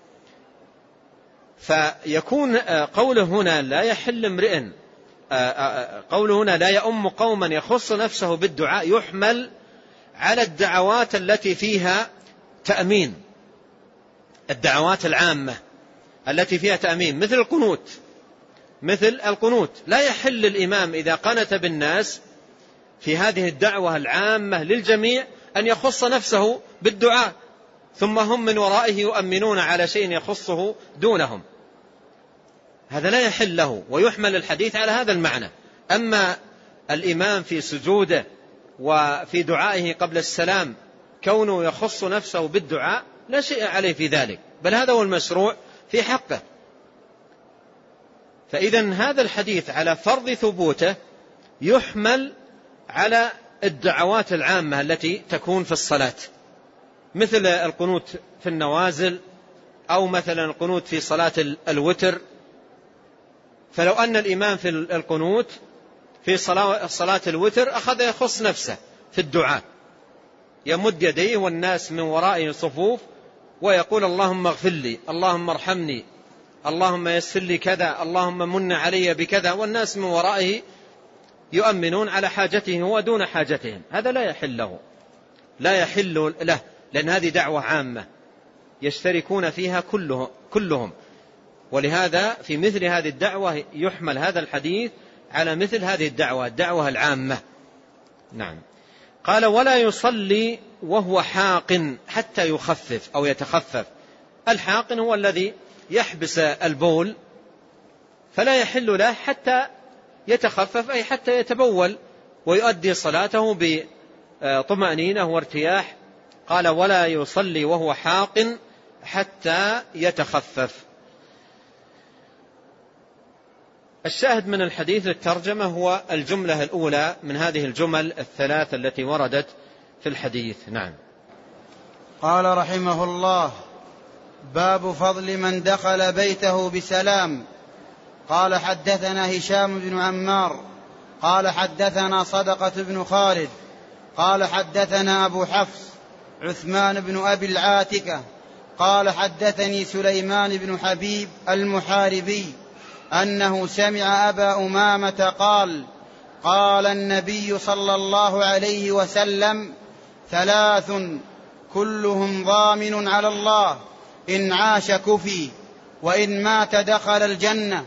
فيكون قوله هنا لا يحل امرئ، قوله هنا لا يؤم قوما يخص نفسه بالدعاء يحمل على الدعوات التي فيها تأمين، الدعوات العامة التي فيها تأمين مثل القنوت. لا يحل الإمام إذا قنت بالناس في هذه الدعوة العامة للجميع أن يخص نفسه بالدعاء ثم هم من ورائه يؤمنون على شيء يخصه دونهم، هذا لا يحل له، ويحمل الحديث على هذا المعنى. أما الإمام في سجوده وفي دعائه قبل السلام كونه يخص نفسه بالدعاء لا شيء عليه في ذلك، بل هذا هو المشروع في حقه. فإذا هذا الحديث على فرض ثبوته يحمل على الدعوات العامة التي تكون في الصلاة، مثل القنوت في النوازل، أو مثلا القنوت في صلاة الوتر. فلو أن الإمام في القنوت في صلاة الوتر أخذ يخص نفسه في الدعاء، يمد يديه والناس من ورائه صفوف ويقول اللهم اغفر لي، اللهم ارحمني، اللهم يسر لي كذا، اللهم من علي بكذا، والناس من ورائه يؤمنون على حاجته ودون حاجتهم. هذا لا يحل له، لا يحل له، لأن هذه دعوة عامة يشتركون فيها كلهم. ولهذا في مثل هذه الدعوة يحمل هذا الحديث على مثل هذه الدعوة العامة. نعم. قال ولا يصلي وهو حاق حتى يخفف أو يتخفف. الحاق هو الذي يحبس البول، فلا يحل له حتى يتخفف، أي حتى يتبول ويؤدي صلاته بطمأنينة وارتياح. قال ولا يصلي وهو حاق حتى يتخفف. الشاهد من الحديث للترجمة هو الجملة الأولى من هذه الجمل الثلاث التي وردت في الحديث. نعم. قال رحمه الله: باب فضل من دخل بيته بسلام. قال حدثنا هشام بن عمار قال حدثنا صدقة بن خالد قال حدثنا أبو حفص عثمان بن أبي العاتكة قال حدثني سليمان بن حبيب المحاربي أنه سمع أبا أمامة قال: قال النبي صلى الله عليه وسلم: ثلاث كلهم ضامن على الله، إن عاش كفي وإن مات دخل الجنة.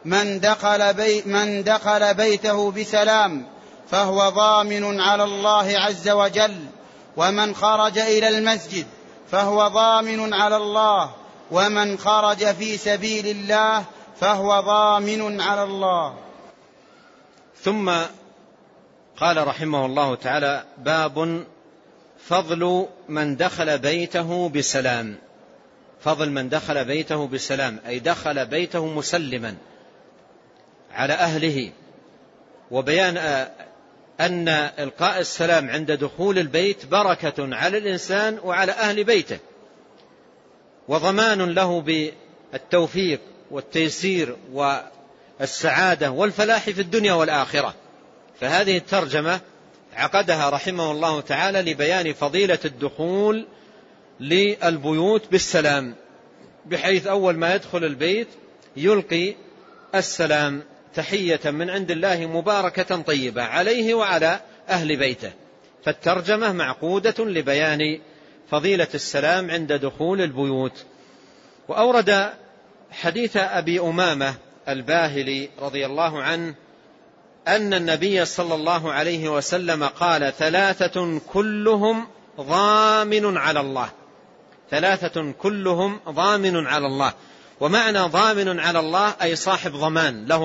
من دخل بيته بسلام فهو ضامن على الله عز وجل، ومن خرج إلى المسجد فهو ضامن على الله، ومن خرج في سبيل الله فهو ضامن على الله. ثم قال رحمه الله تعالى: باب فضل من دخل بيته بسلام. فضل من دخل بيته بسلام، أي دخل بيته مسلما على أهله، وبيان أن إلقاء السلام عند دخول البيت بركة على الإنسان وعلى أهل بيته، وضمان له بالتوفيق والتيسير والسعادة والفلاح في الدنيا والآخرة. فهذه الترجمة عقدها رحمه الله تعالى لبيان فضيلة الدخول للبيوت بالسلام، بحيث أول ما يدخل البيت يلقي السلام تحية من عند الله مباركة طيبة عليه وعلى أهل بيته. فالترجمة معقودة لبيان فضيلة السلام عند دخول البيوت. وأورد حديث أبي أمامة الباهلي رضي الله عنه أن النبي صلى الله عليه وسلم قال: ثلاثة كلهم ضامن على الله. ثلاثة كلهم ضامن على الله. ومعنى ضامن على الله أي صاحب ضمان، له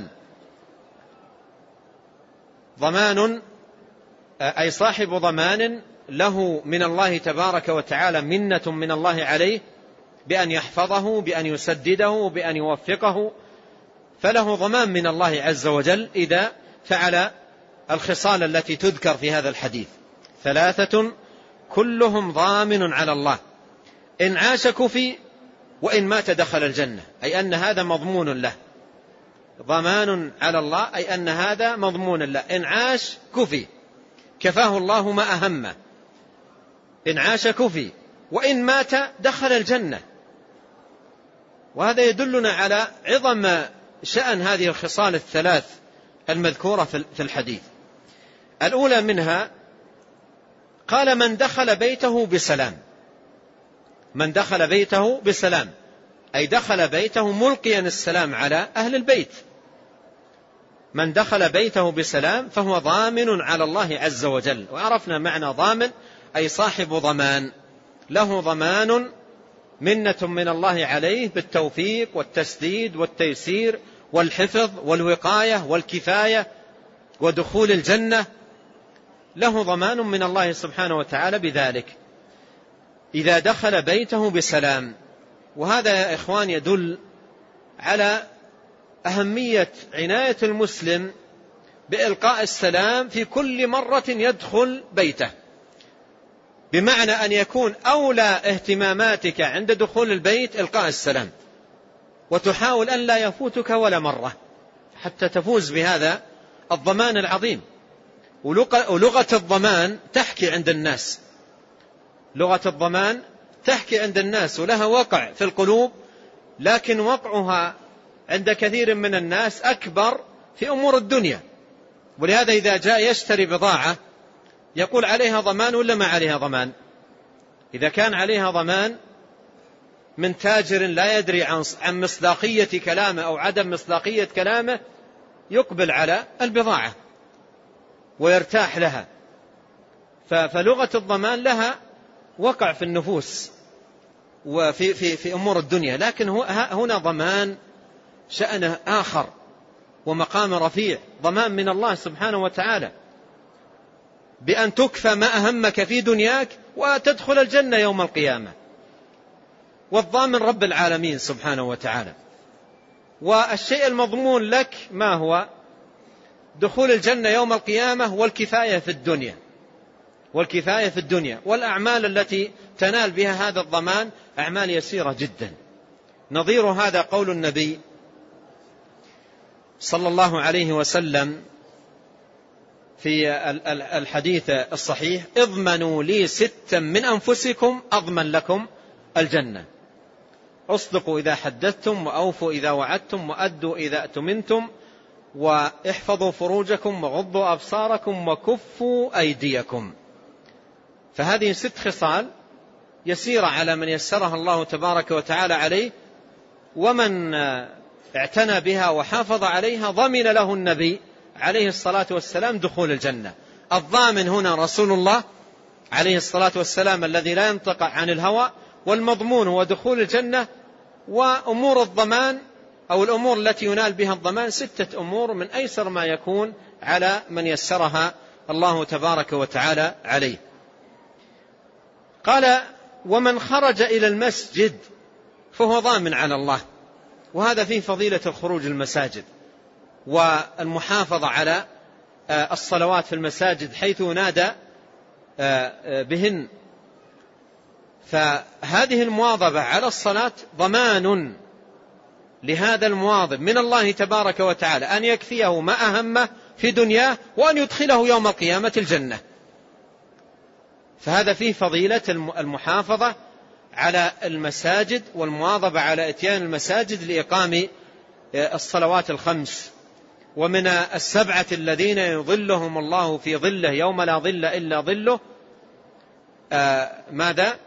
ضمان أي صاحب ضمان له من الله تبارك وتعالى، منة من الله عليه بأن يحفظه، بأن يسدده، بأن يوفقه، فله ضمان من الله عز وجل إذا فعل الخصال التي تذكر في هذا الحديث. ثلاثة كلهم ضامن على الله، إن عاش كفي وإن مات دخل الجنة، أي أن هذا مضمون له. ضمان على الله أي أن هذا مضمون له. إن عاش كفي، كفاه الله ما أهمه. إن عاش كفي وإن مات دخل الجنة. وهذا يدلنا على عظم شأن هذه الخصال الثلاث المذكورة في الحديث. الأولى منها قال: من دخل بيته بسلام. من دخل بيته بسلام أي دخل بيته ملقيا السلام على أهل البيت. من دخل بيته بسلام فهو ضامن على الله عز وجل. وعرفنا معنى ضامن أي صاحب ضمان، له ضمان، منة من الله عليه بالتوفيق والتسديد والتيسير والحفظ والوقاية والكفاية ودخول الجنة. له ضمان من الله سبحانه وتعالى بذلك إذا دخل بيته بسلام. وهذا يا إخوان يدل على أهمية عناية المسلم بإلقاء السلام في كل مرة يدخل بيته، بمعنى أن يكون أولى اهتماماتك عند دخول البيت إلقاء السلام، وتحاول أن لا يفوتك ولا مرة حتى تفوز بهذا الضمان العظيم. ولغة الضمان تحكي عند الناس، لغة الضمان تحكي عند الناس ولها وقع في القلوب، لكن وقعها عند كثير من الناس أكبر في أمور الدنيا. ولهذا إذا جاء يشتري بضاعة يقول عليها ضمان ولا ما عليها ضمان؟ إذا كان عليها ضمان من تاجر لا يدري عن مصداقية كلامه أو عدم مصداقية كلامه يقبل على البضاعة ويرتاح لها. فلغة الضمان لها وقع في النفوس وفي أمور الدنيا، لكن هنا ضمان شأنه آخر ومقام رفيع، ضمان من الله سبحانه وتعالى بأن تكفى ما أهمك في دنياك وتدخل الجنة يوم القيامة، والضامن رب العالمين سبحانه وتعالى. والشيء المضمون لك ما هو؟ دخول الجنة يوم القيامة والكفاية في الدنيا، والكفاية في الدنيا. والأعمال التي تنال بها هذا الضمان أعمال يسيرة جدا. نظير هذا قول النبي صلى الله عليه وسلم في الحديث الصحيح: اضمنوا لي 6 من أنفسكم أضمن لكم الجنة: اصدقوا إذا حدثتم، وأوفوا إذا وعدتم، وأدوا إذا أتمنتم، واحفظوا فروجكم، وغضوا أبصاركم، وكفوا أيديكم. فهذه 6 خصال يسيرة على من يسرها الله تبارك وتعالى عليه، ومن اعتنى بها وحافظ عليها ضمن له النبي عليه الصلاة والسلام دخول الجنة. الضامن هنا رسول الله عليه الصلاة والسلام الذي لا ينطق عن الهوى، والمضمون هو دخول الجنة. وأمور الضمان أو الأمور التي ينال بها الضمان 6 أمور من أيسر ما يكون على من يسرها الله تبارك وتعالى عليه. قال: ومن خرج إلى المسجد فهو ضامن على الله. وهذا فيه فضيلة الخروج المساجد والمحافظة على الصلوات في المساجد حيث ينادى بهن. فهذه المواظبة على الصلاة ضمان لهذا المواظب من الله تبارك وتعالى أن يكفيه ما أهمه في دنياه وأن يدخله يوم القيامة الجنة. فهذا فيه فضيلة المحافظة على المساجد والمواظبة على إتيان المساجد لإقام الصلوات الخمس. ومن 7 الذين يظلهم الله في ظله يوم لا ظل إلا ظله ماذا؟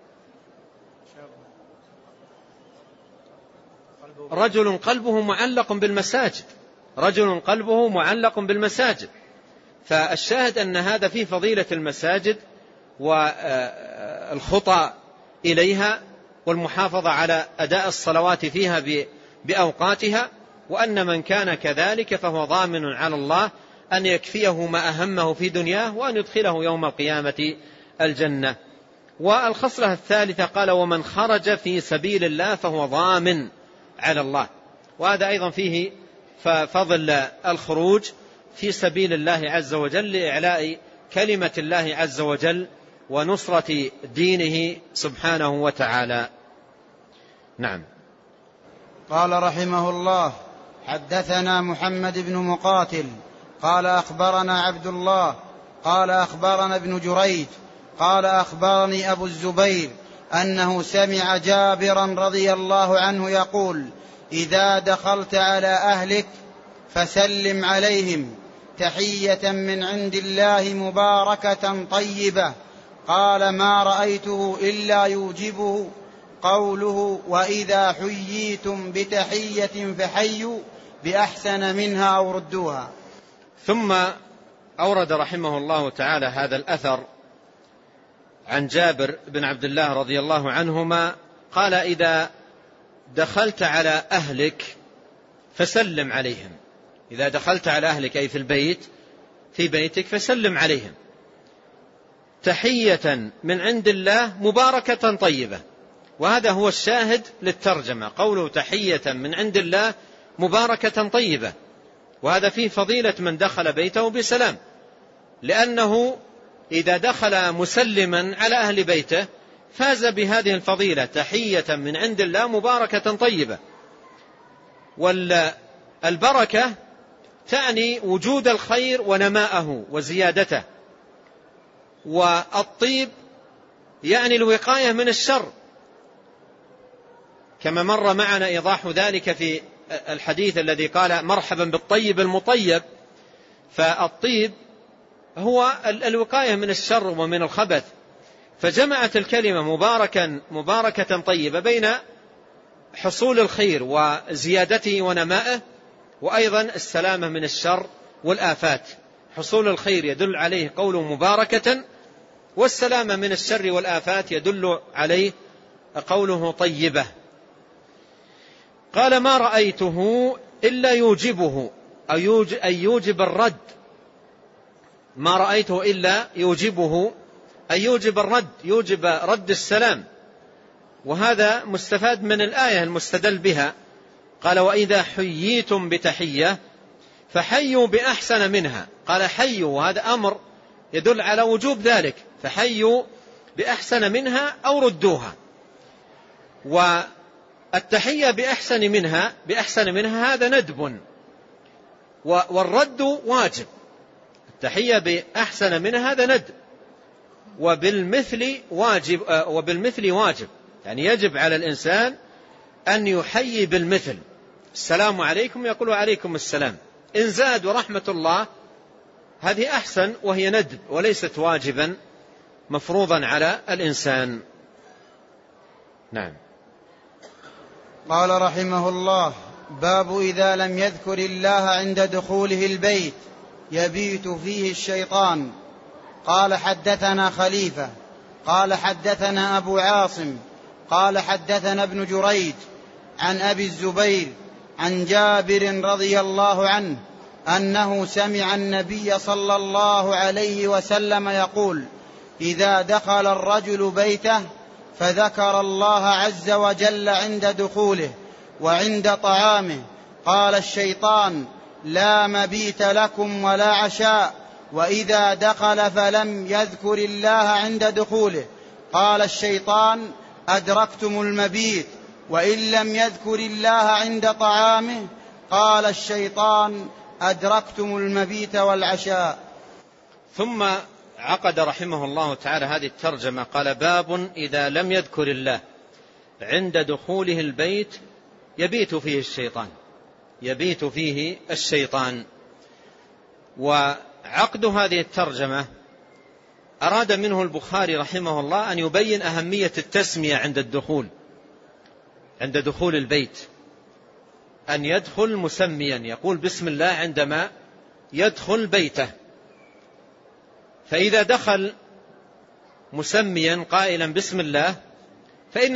رجل قلبه معلق بالمساجد، رجل قلبه معلق بالمساجد. فالشاهد أن هذا فيه فضيلة المساجد والخطى إليها والمحافظة على أداء الصلوات فيها بأوقاتها، وأن من كان كذلك فهو ضامن على الله أن يكفيه ما أهمه في دنياه وأن يدخله يوم القيامة الجنة. والخصلة الثالثة قال: ومن خرج في سبيل الله فهو ضامن على الله. وهذا أيضا فيه فضل الخروج في سبيل الله عز وجل لإعلاء كلمة الله عز وجل ونصرة دينه سبحانه وتعالى. نعم. قال رحمه الله: حدثنا محمد بن مقاتل قال أخبرنا عبد الله قال أخبرنا ابن جريج قال أخبرني أبو الزبير أنه سمع جابرا رضي الله عنه يقول: إذا دخلت على أهلك فسلم عليهم تحية من عند الله مباركة طيبة. قال: ما رأيته إلا يوجبه قوله: وإذا حييتم بتحية فحيوا بأحسن منها أو ردوها. ثم أورد رحمه الله تعالى هذا الأثر عن جابر بن عبد الله رضي الله عنهما قال: إذا دخلت على أهلك فسلم عليهم. إذا دخلت على أهلك أي في البيت، في بيتك، فسلم عليهم تحية من عند الله مباركة طيبة. وهذا هو الشاهد للترجمة، قوله تحية من عند الله مباركة طيبة. وهذا فيه فضيلة من دخل بيته بسلام، لأنه إذا دخل مسلما على أهل بيته فاز بهذه الفضيلة، تحية من عند الله مباركة طيبة. والبركة تعني وجود الخير ونماءه وزيادته، والطيب يعني الوقاية من الشر، كما مر معنا إيضاح ذلك في الحديث الذي قال مرحبا بالطيب المطيب. فالطيب هو الوقاية من الشر ومن الخبث، فجمعت الكلمة مباركة طيبة بين حصول الخير وزيادته ونمائه، وأيضا السلامة من الشر والآفات. حصول الخير يدل عليه قوله مباركة، والسلامة من الشر والآفات يدل عليه قوله طيبة. قال ما رأيته إلا يوجبه، أي يوجب الرد. ما رأيته إلا يوجبه، أي يوجب الرد، يوجب رد السلام. وهذا مستفاد من الآية المستدل بها. قال وإذا حييتم بتحية فحيوا بأحسن منها. قال حيوا، وهذا أمر يدل على وجوب ذلك، فحيوا بأحسن منها أو ردوها. والتحية بأحسن منها هذا ندب، والرد واجب. التحية بأحسن منها هذا ندب، وبالمثل واجب، يعني يجب على الإنسان أن يحيي بالمثل. السلام عليكم يقول عليكم السلام. إن زاد ورحمة الله هذه أحسن، وهي ندب وليست واجبا مفروضا على الإنسان. نعم. قال رحمه الله: باب إذا لم يذكر الله عند دخوله البيت يبيت فيه الشيطان. قال حدثنا خليفة قال حدثنا أبو عاصم قال حدثنا ابن جريج عن أبي الزبير عن جابر رضي الله عنه أنه سمع النبي صلى الله عليه وسلم يقول: إذا دخل الرجل بيته فذكر الله عز وجل عند دخوله وعند طعامه قال الشيطان: لا مبيت لكم ولا عشاء. وإذا دخل فلم يذكر الله عند دخوله قال الشيطان: أدركتم المبيت. وإن لم يذكر الله عند طعامه قال الشيطان: أدركتم المبيت والعشاء. ثم عقد رحمه الله تعالى هذه الترجمة، قال: باب إذا لم يذكر الله عند دخوله البيت يبيت فيه الشيطان. يبيت فيه الشيطان. وعقد هذه الترجمة أراد منه البخاري رحمه الله أن يبين أهمية التسمية عند دخول البيت، أن يدخل مسميا، يقول بسم الله عندما يدخل بيته. فإذا دخل مسميا قائلا بسم الله فإن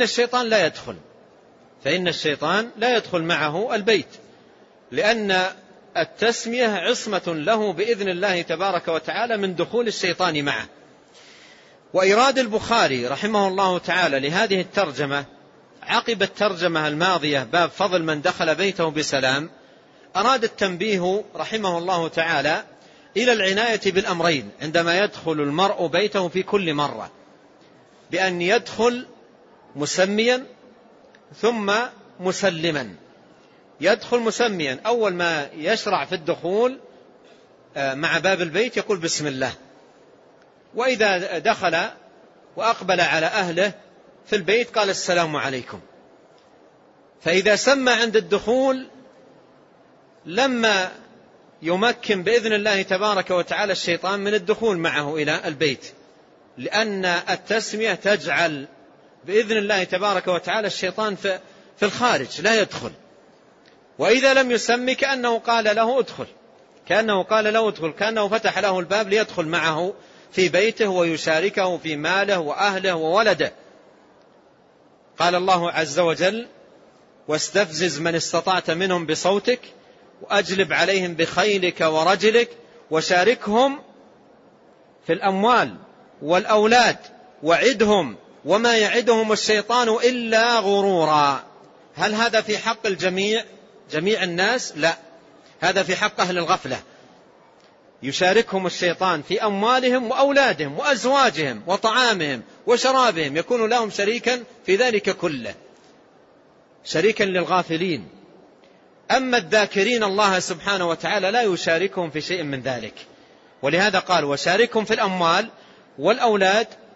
الشيطان لا يدخل معه البيت، لأن التسمية عصمة له بإذن الله تبارك وتعالى من دخول الشيطان معه. وإراد البخاري رحمه الله تعالى لهذه الترجمة عقب الترجمة الماضية باب فضل من دخل بيته بسلام، أراد التنبيه رحمه الله تعالى إلى العناية بالأمرين عندما يدخل المرء بيته في كل مرة، بأن يدخل مسميا ثم مسلما. يدخل مسميا، أول ما يشرع في الدخول مع باب البيت يقول بسم الله، وإذا دخل وأقبل على أهله في البيت قال السلام عليكم. فإذا سمى عند الدخول لما يمكن بإذن الله تبارك وتعالى الشيطان من الدخول معه إلى البيت، لأن التسمية تجعل بإذن الله تبارك وتعالى الشيطان في الخارج لا يدخل. وإذا لم يسمي كأنه قال له ادخل، كأنه فتح له الباب ليدخل معه في بيته ويشاركه في ماله وأهله وولده. قال الله عز وجل: واستفزز من استطعت منهم بصوتك وأجلب عليهم بخيلك ورجلك وشاركهم في الأموال والأولاد وعدهم وما يعدهم الشيطان إلا غرورا. هل هذا في حق جميع الناس؟ لا، هذا في حق أهل الغفلة. يشاركهم الشيطان في أموالهم وأولادهم وأزواجهم وطعامهم وشرابهم، يكون لهم شريكا في ذلك كله، شريكا للغافلين. أما الذاكرين الله سبحانه وتعالى لا يشاركهم في شيء من ذلك. ولهذا قال: وشاركهم في الأموال والأولاد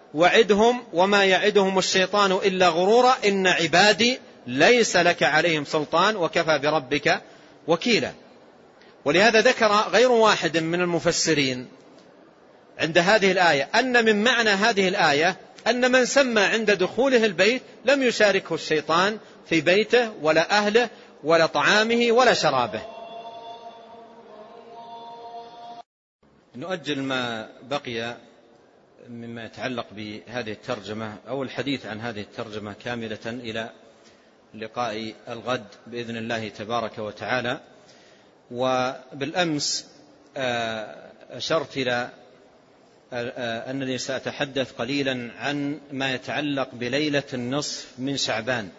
وعدهم وما يعدهم الشيطان إلا غرورا إن عبادي ليس لك عليهم سلطان وكفى بربك وكيلا. ولهذا ذكر غير واحد من المفسرين عند هذه الآية أن من معنى هذه الآية أن من سمى عند دخوله البيت لم يشاركه الشيطان في بيته ولا أهله ولا طعامه ولا شرابه. نؤجل ما بقي مما يتعلق بهذه الترجمة أو الحديث عن هذه الترجمة كاملة إلى لقاء الغد بإذن الله تبارك وتعالى. وبالأمس أشرت إلى أنني سأتحدث قليلا عن ما يتعلق بليلة النصف من شعبان.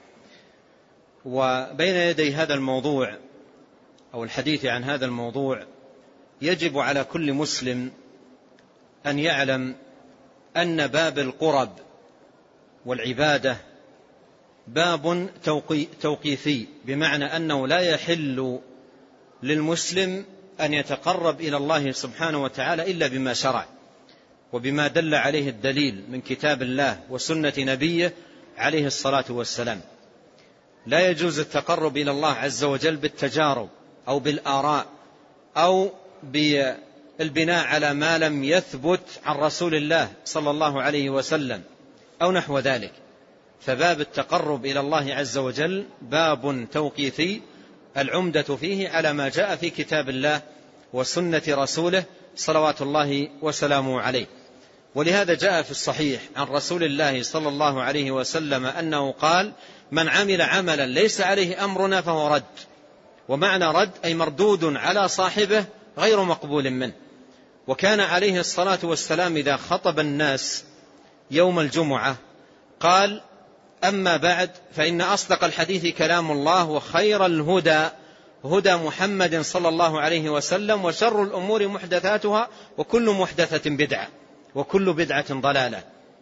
وبين يدي هذا الموضوع أو الحديث عن هذا الموضوع يجب على كل مسلم أن يعلم أن باب القرب والعبادة باب توقيفي، بمعنى أنه لا يحل للمسلم أن يتقرب إلى الله سبحانه وتعالى إلا بما شرع وبما دل عليه الدليل من كتاب الله وسنة نبيه عليه الصلاة والسلام. لا يجوز التقرب إلى الله عز وجل بالتجارب أو بالآراء أو بالبناء على ما لم يثبت عن رسول الله صلى الله عليه وسلم أو نحو ذلك. فباب التقرب إلى الله عز وجل باب توقيفي العمدة فيه على ما جاء في كتاب الله وسنة رسوله صلوات الله وسلامه عليه. ولهذا جاء في الصحيح عن رسول الله صلى الله عليه وسلم أنه قال: من عمل عملا ليس عليه أمرنا فهو رد. ومعنى رد أي مردود على صاحبه غير مقبول منه. وكان عليه الصلاة والسلام إذا خطب الناس يوم الجمعة قال: أما بعد فإن أصدق الحديث كلام الله وخير الهدى هدى محمد صلى الله عليه وسلم وشر الأمور محدثاتها وكل محدثة بدعة وكل بدعة ضلالة.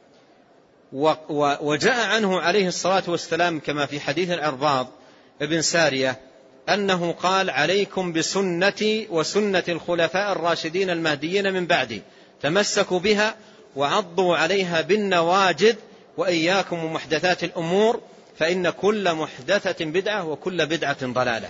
وجاء عنه عليه الصلاة والسلام كما في حديث العرباض ابن سارية أنه قال: عليكم بسنتي وسنة الخلفاء الراشدين المهديين من بعدي تمسكوا بها وعضوا عليها بالنواجذ وإياكم ومحدثات الأمور فإن كل محدثة بدعة وكل بدعة ضلالة.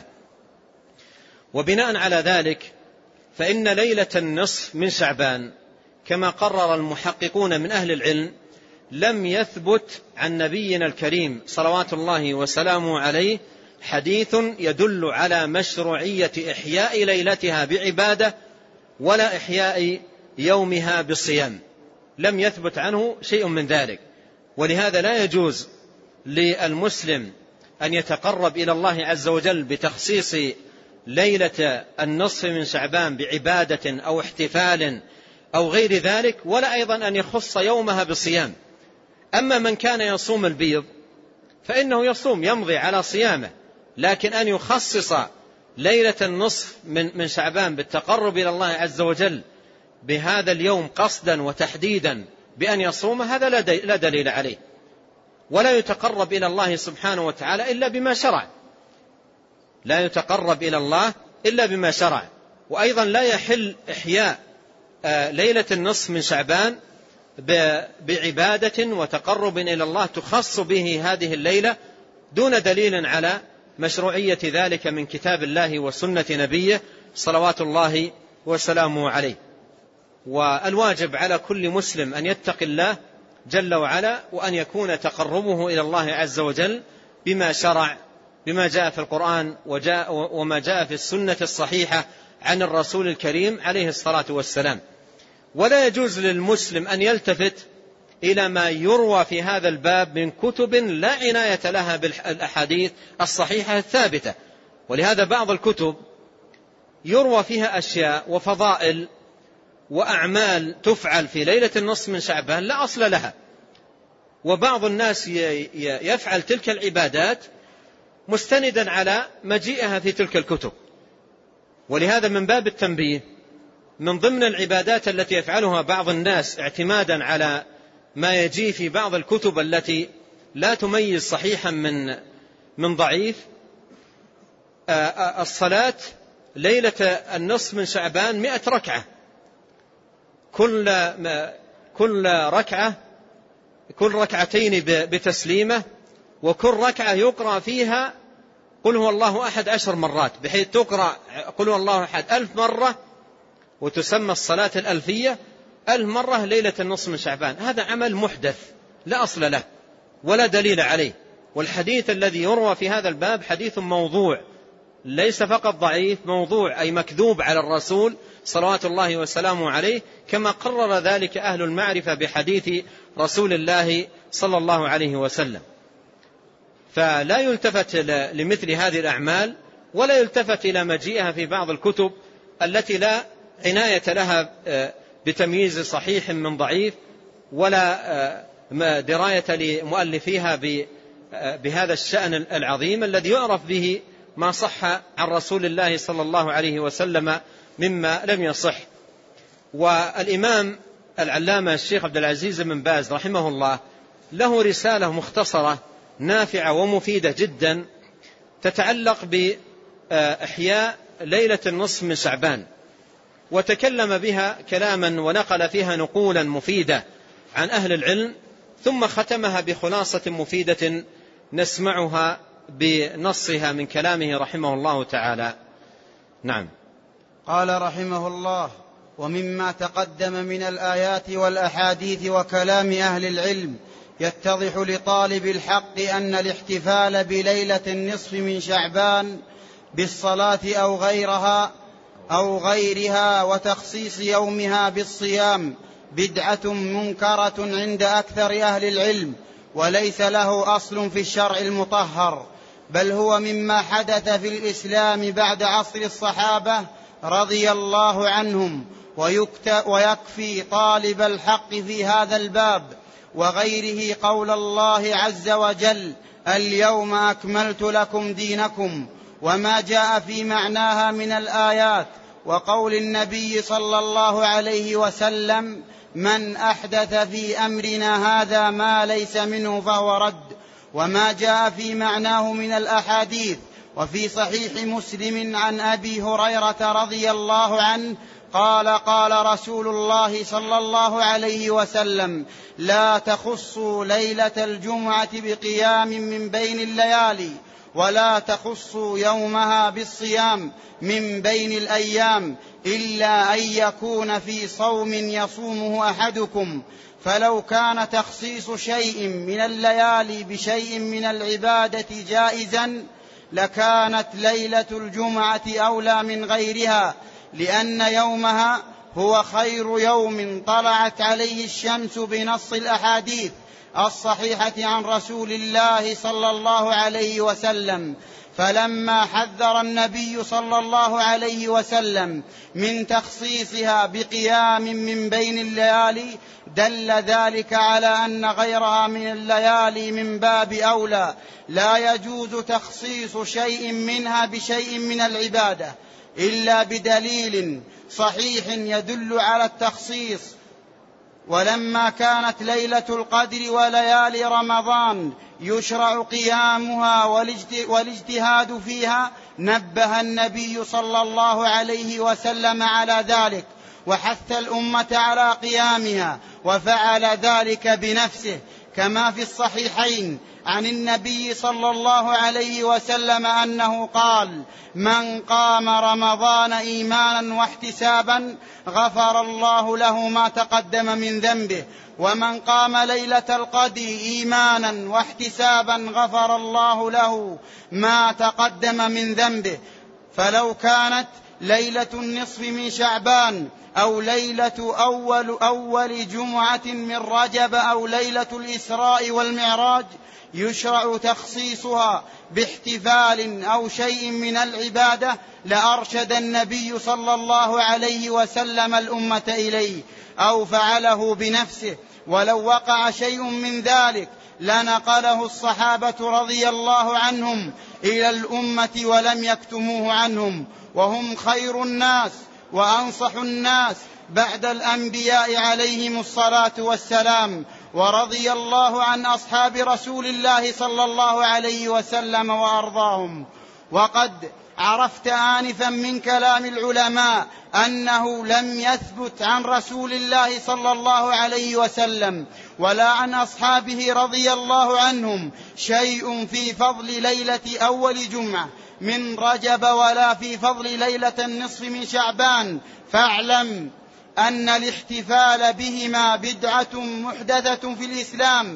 وبناء على ذلك فإن ليلة النصف من شعبان كما قرر المحققون من أهل العلم لم يثبت عن نبينا الكريم صلوات الله وسلامه عليه حديث يدل على مشروعية إحياء ليلتها بعبادة ولا إحياء يومها بالصيام، لم يثبت عنه شيء من ذلك. ولهذا لا يجوز للمسلم أن يتقرب إلى الله عز وجل بتخصيص ليلة النصف من شعبان بعبادة أو احتفال أو غير ذلك، ولا أيضا أن يخص يومها بصيام. أما من كان يصوم البيض فإنه يصوم يمضي على صيامه، لكن أن يخصص ليلة النصف من شعبان بالتقرب إلى الله عز وجل بهذا اليوم قصدا وتحديدا بأن يصوم هذا لا دليل عليه. ولا يتقرب إلى الله سبحانه وتعالى إلا بما شرع، لا يتقرب إلى الله إلا بما شرع. وأيضا لا يحل إحياء ليلة النصف من شعبان بعبادة وتقرب إلى الله تخص به هذه الليلة دون دليل على مشروعية ذلك من كتاب الله وسنة نبيه صلوات الله وسلامه عليه. والواجب على كل مسلم أن يتقي الله جل وعلا وأن يكون تقربه إلى الله عز وجل بما شرع، بما جاء في القرآن وما جاء في السنة الصحيحة عن الرسول الكريم عليه الصلاة والسلام. ولا يجوز للمسلم أن يلتفت إلى ما يروى في هذا الباب من كتب لا عناية لها بالأحاديث الصحيحة الثابتة. ولهذا بعض الكتب يروى فيها أشياء وفضائل وأعمال تفعل في ليلة النصف من شعبان لا أصل لها، وبعض الناس يفعل تلك العبادات مستندا على مجيئها في تلك الكتب. ولهذا من باب التنبيه من ضمن العبادات التي يفعلها بعض الناس اعتمادا على ما يجي في بعض الكتب التي لا تميز صحيحا من ضعيف الصلاة ليلة النصف من شعبان 100 ركعة، كل ركعة كل ركعتين بتسليمة، وكل ركعة يقرأ فيها قل هو الله أحد 10 مرات، بحيث تقرأ قل هو الله أحد 1000 مرة، وتسمى الصلاة الألفية 1000 مرة ليلة النصف من شعبان. هذا عمل محدث لا أصل له ولا دليل عليه، والحديث الذي يروى في هذا الباب حديث موضوع، ليس فقط ضعيف، موضوع أي مكذوب على الرسول صلوات الله وسلامه عليه، كما قرر ذلك أهل المعرفة بحديث رسول الله صلى الله عليه وسلم. فلا يلتفت لمثل هذه الأعمال، ولا يلتفت إلى مجيئها في بعض الكتب التي لا عناية لها بتمييز صحيح من ضعيف، ولا دراية لمؤلفيها بهذا الشأن العظيم الذي يعرف به ما صح عن رسول الله صلى الله عليه وسلم مما لم يصح. والإمام العلامة الشيخ عبد العزيز بن باز رحمه الله له رسالة مختصرة نافعة ومفيدة جدا تتعلق بإحياء ليلة النصف من شعبان، وتكلم بها كلاما ونقل فيها نقولا مفيدة عن أهل العلم، ثم ختمها بخلاصة مفيدة نسمعها بنصها من كلامه رحمه الله تعالى. نعم. قال رحمه الله: ومما تقدم من الآيات والأحاديث وكلام أهل العلم يتضح لطالب الحق أن الاحتفال بليلة النصف من شعبان بالصلاة أو غيرها وتخصيص يومها بالصيام بدعة منكرة عند أكثر أهل العلم، وليس له أصل في الشرع المطهر، بل هو مما حدث في الإسلام بعد عصر الصحابة رضي الله عنهم. ويكفي طالب الحق في هذا الباب وغيره قول الله عز وجل: اليوم أكملت لكم دينكم، وما جاء في معناها من الآيات، وقول النبي صلى الله عليه وسلم: من أحدث في أمرنا هذا ما ليس منه فهو رد، وما جاء في معناه من الأحاديث. وفي صحيح مسلم عن أبي هريرة رضي الله عنه قال: قال رسول الله صلى الله عليه وسلم: لا تخصوا ليلة الجمعة بقيام من بين الليالي، ولا تخصوا يومها بالصيام من بين الأيام، إلا أن يكون في صوم يصومه أحدكم. فلو كان تخصيص شيء من الليالي بشيء من العبادة جائزا لكانت ليلة الجمعة أولى من غيرها، لأن يومها هو خير يوم طلعت عليه الشمس بنص الأحاديث الصحيحة عن رسول الله صلى الله عليه وسلم. فلما حذر النبي صلى الله عليه وسلم من تخصيصها بقيام من بين الليالي دل ذلك على أن غيرها من الليالي من باب أولى، لا يجوز تخصيص شيء منها بشيء من العبادة إلا بدليل صحيح يدل على التخصيص. ولما كانت ليلة القدر وليالي رمضان يشرع قيامها والاجتهاد فيها نبه النبي صلى الله عليه وسلم على ذلك، وحث الأمة على قيامها، وفعل ذلك بنفسه، كما في الصحيحين عن النبي صلى الله عليه وسلم أنه قال: من قام رمضان إيمانا واحتسابا غفر الله له ما تقدم من ذنبه، ومن قام ليلة القدر إيمانا واحتسابا غفر الله له ما تقدم من ذنبه. فلو كانت ليلة النصف من شعبان أو ليلة أول جمعة من رجب أو ليلة الإسراء والمعراج يشرع تخصيصها باحتفال أو شيء من العبادة لأرشد النبي صلى الله عليه وسلم الأمة إليه، أو فعله بنفسه. ولو وقع شيء من ذلك لنقله الصحابة رضي الله عنهم إلى الأمة ولم يكتموه عنهم، وهم خير الناس وأنصح الناس بعد الأنبياء عليهم الصلاة والسلام. ورضي الله عن أصحاب رسول الله صلى الله عليه وسلم وأرضاهم. وقد عرفت آنفا من كلام العلماء أنه لم يثبت عن رسول الله صلى الله عليه وسلم ولا عن أصحابه رضي الله عنهم شيء في فضل ليلة أول جمعة من رجب ولا في فضل ليلة النصف من شعبان، فاعلم أن الاحتفال بهما بدعة محدثة في الإسلام،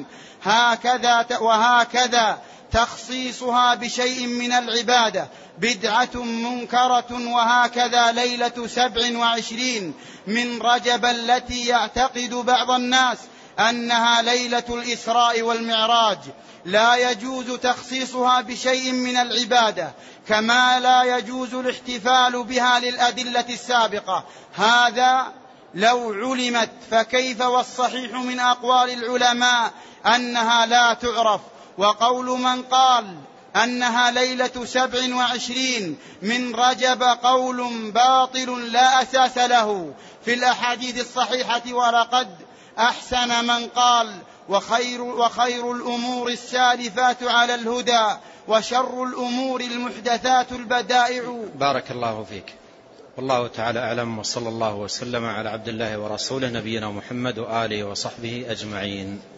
وهكذا تخصيصها بشيء من العبادة بدعة منكرة. وهكذا ليلة 27 من رجب التي يعتقد بعض الناس أنها ليلة الإسراء والمعراج لا يجوز تخصيصها بشيء من العبادة، كما لا يجوز الاحتفال بها للأدلة السابقة. هذا لو علمت، فكيف والصحيح من أقوال العلماء أنها لا تعرف. وقول من قال أنها ليلة 27 من رجب قول باطل لا أساس له في الأحاديث الصحيحة، ولقد أحسن من قال وخير الأمور السالفات على الهدى وشر الأمور المحدثات البدائع. بارك الله فيك، والله تعالى أعلم، وصلى الله وسلم على عبد الله ورسوله نبينا محمد وآله وصحبه أجمعين.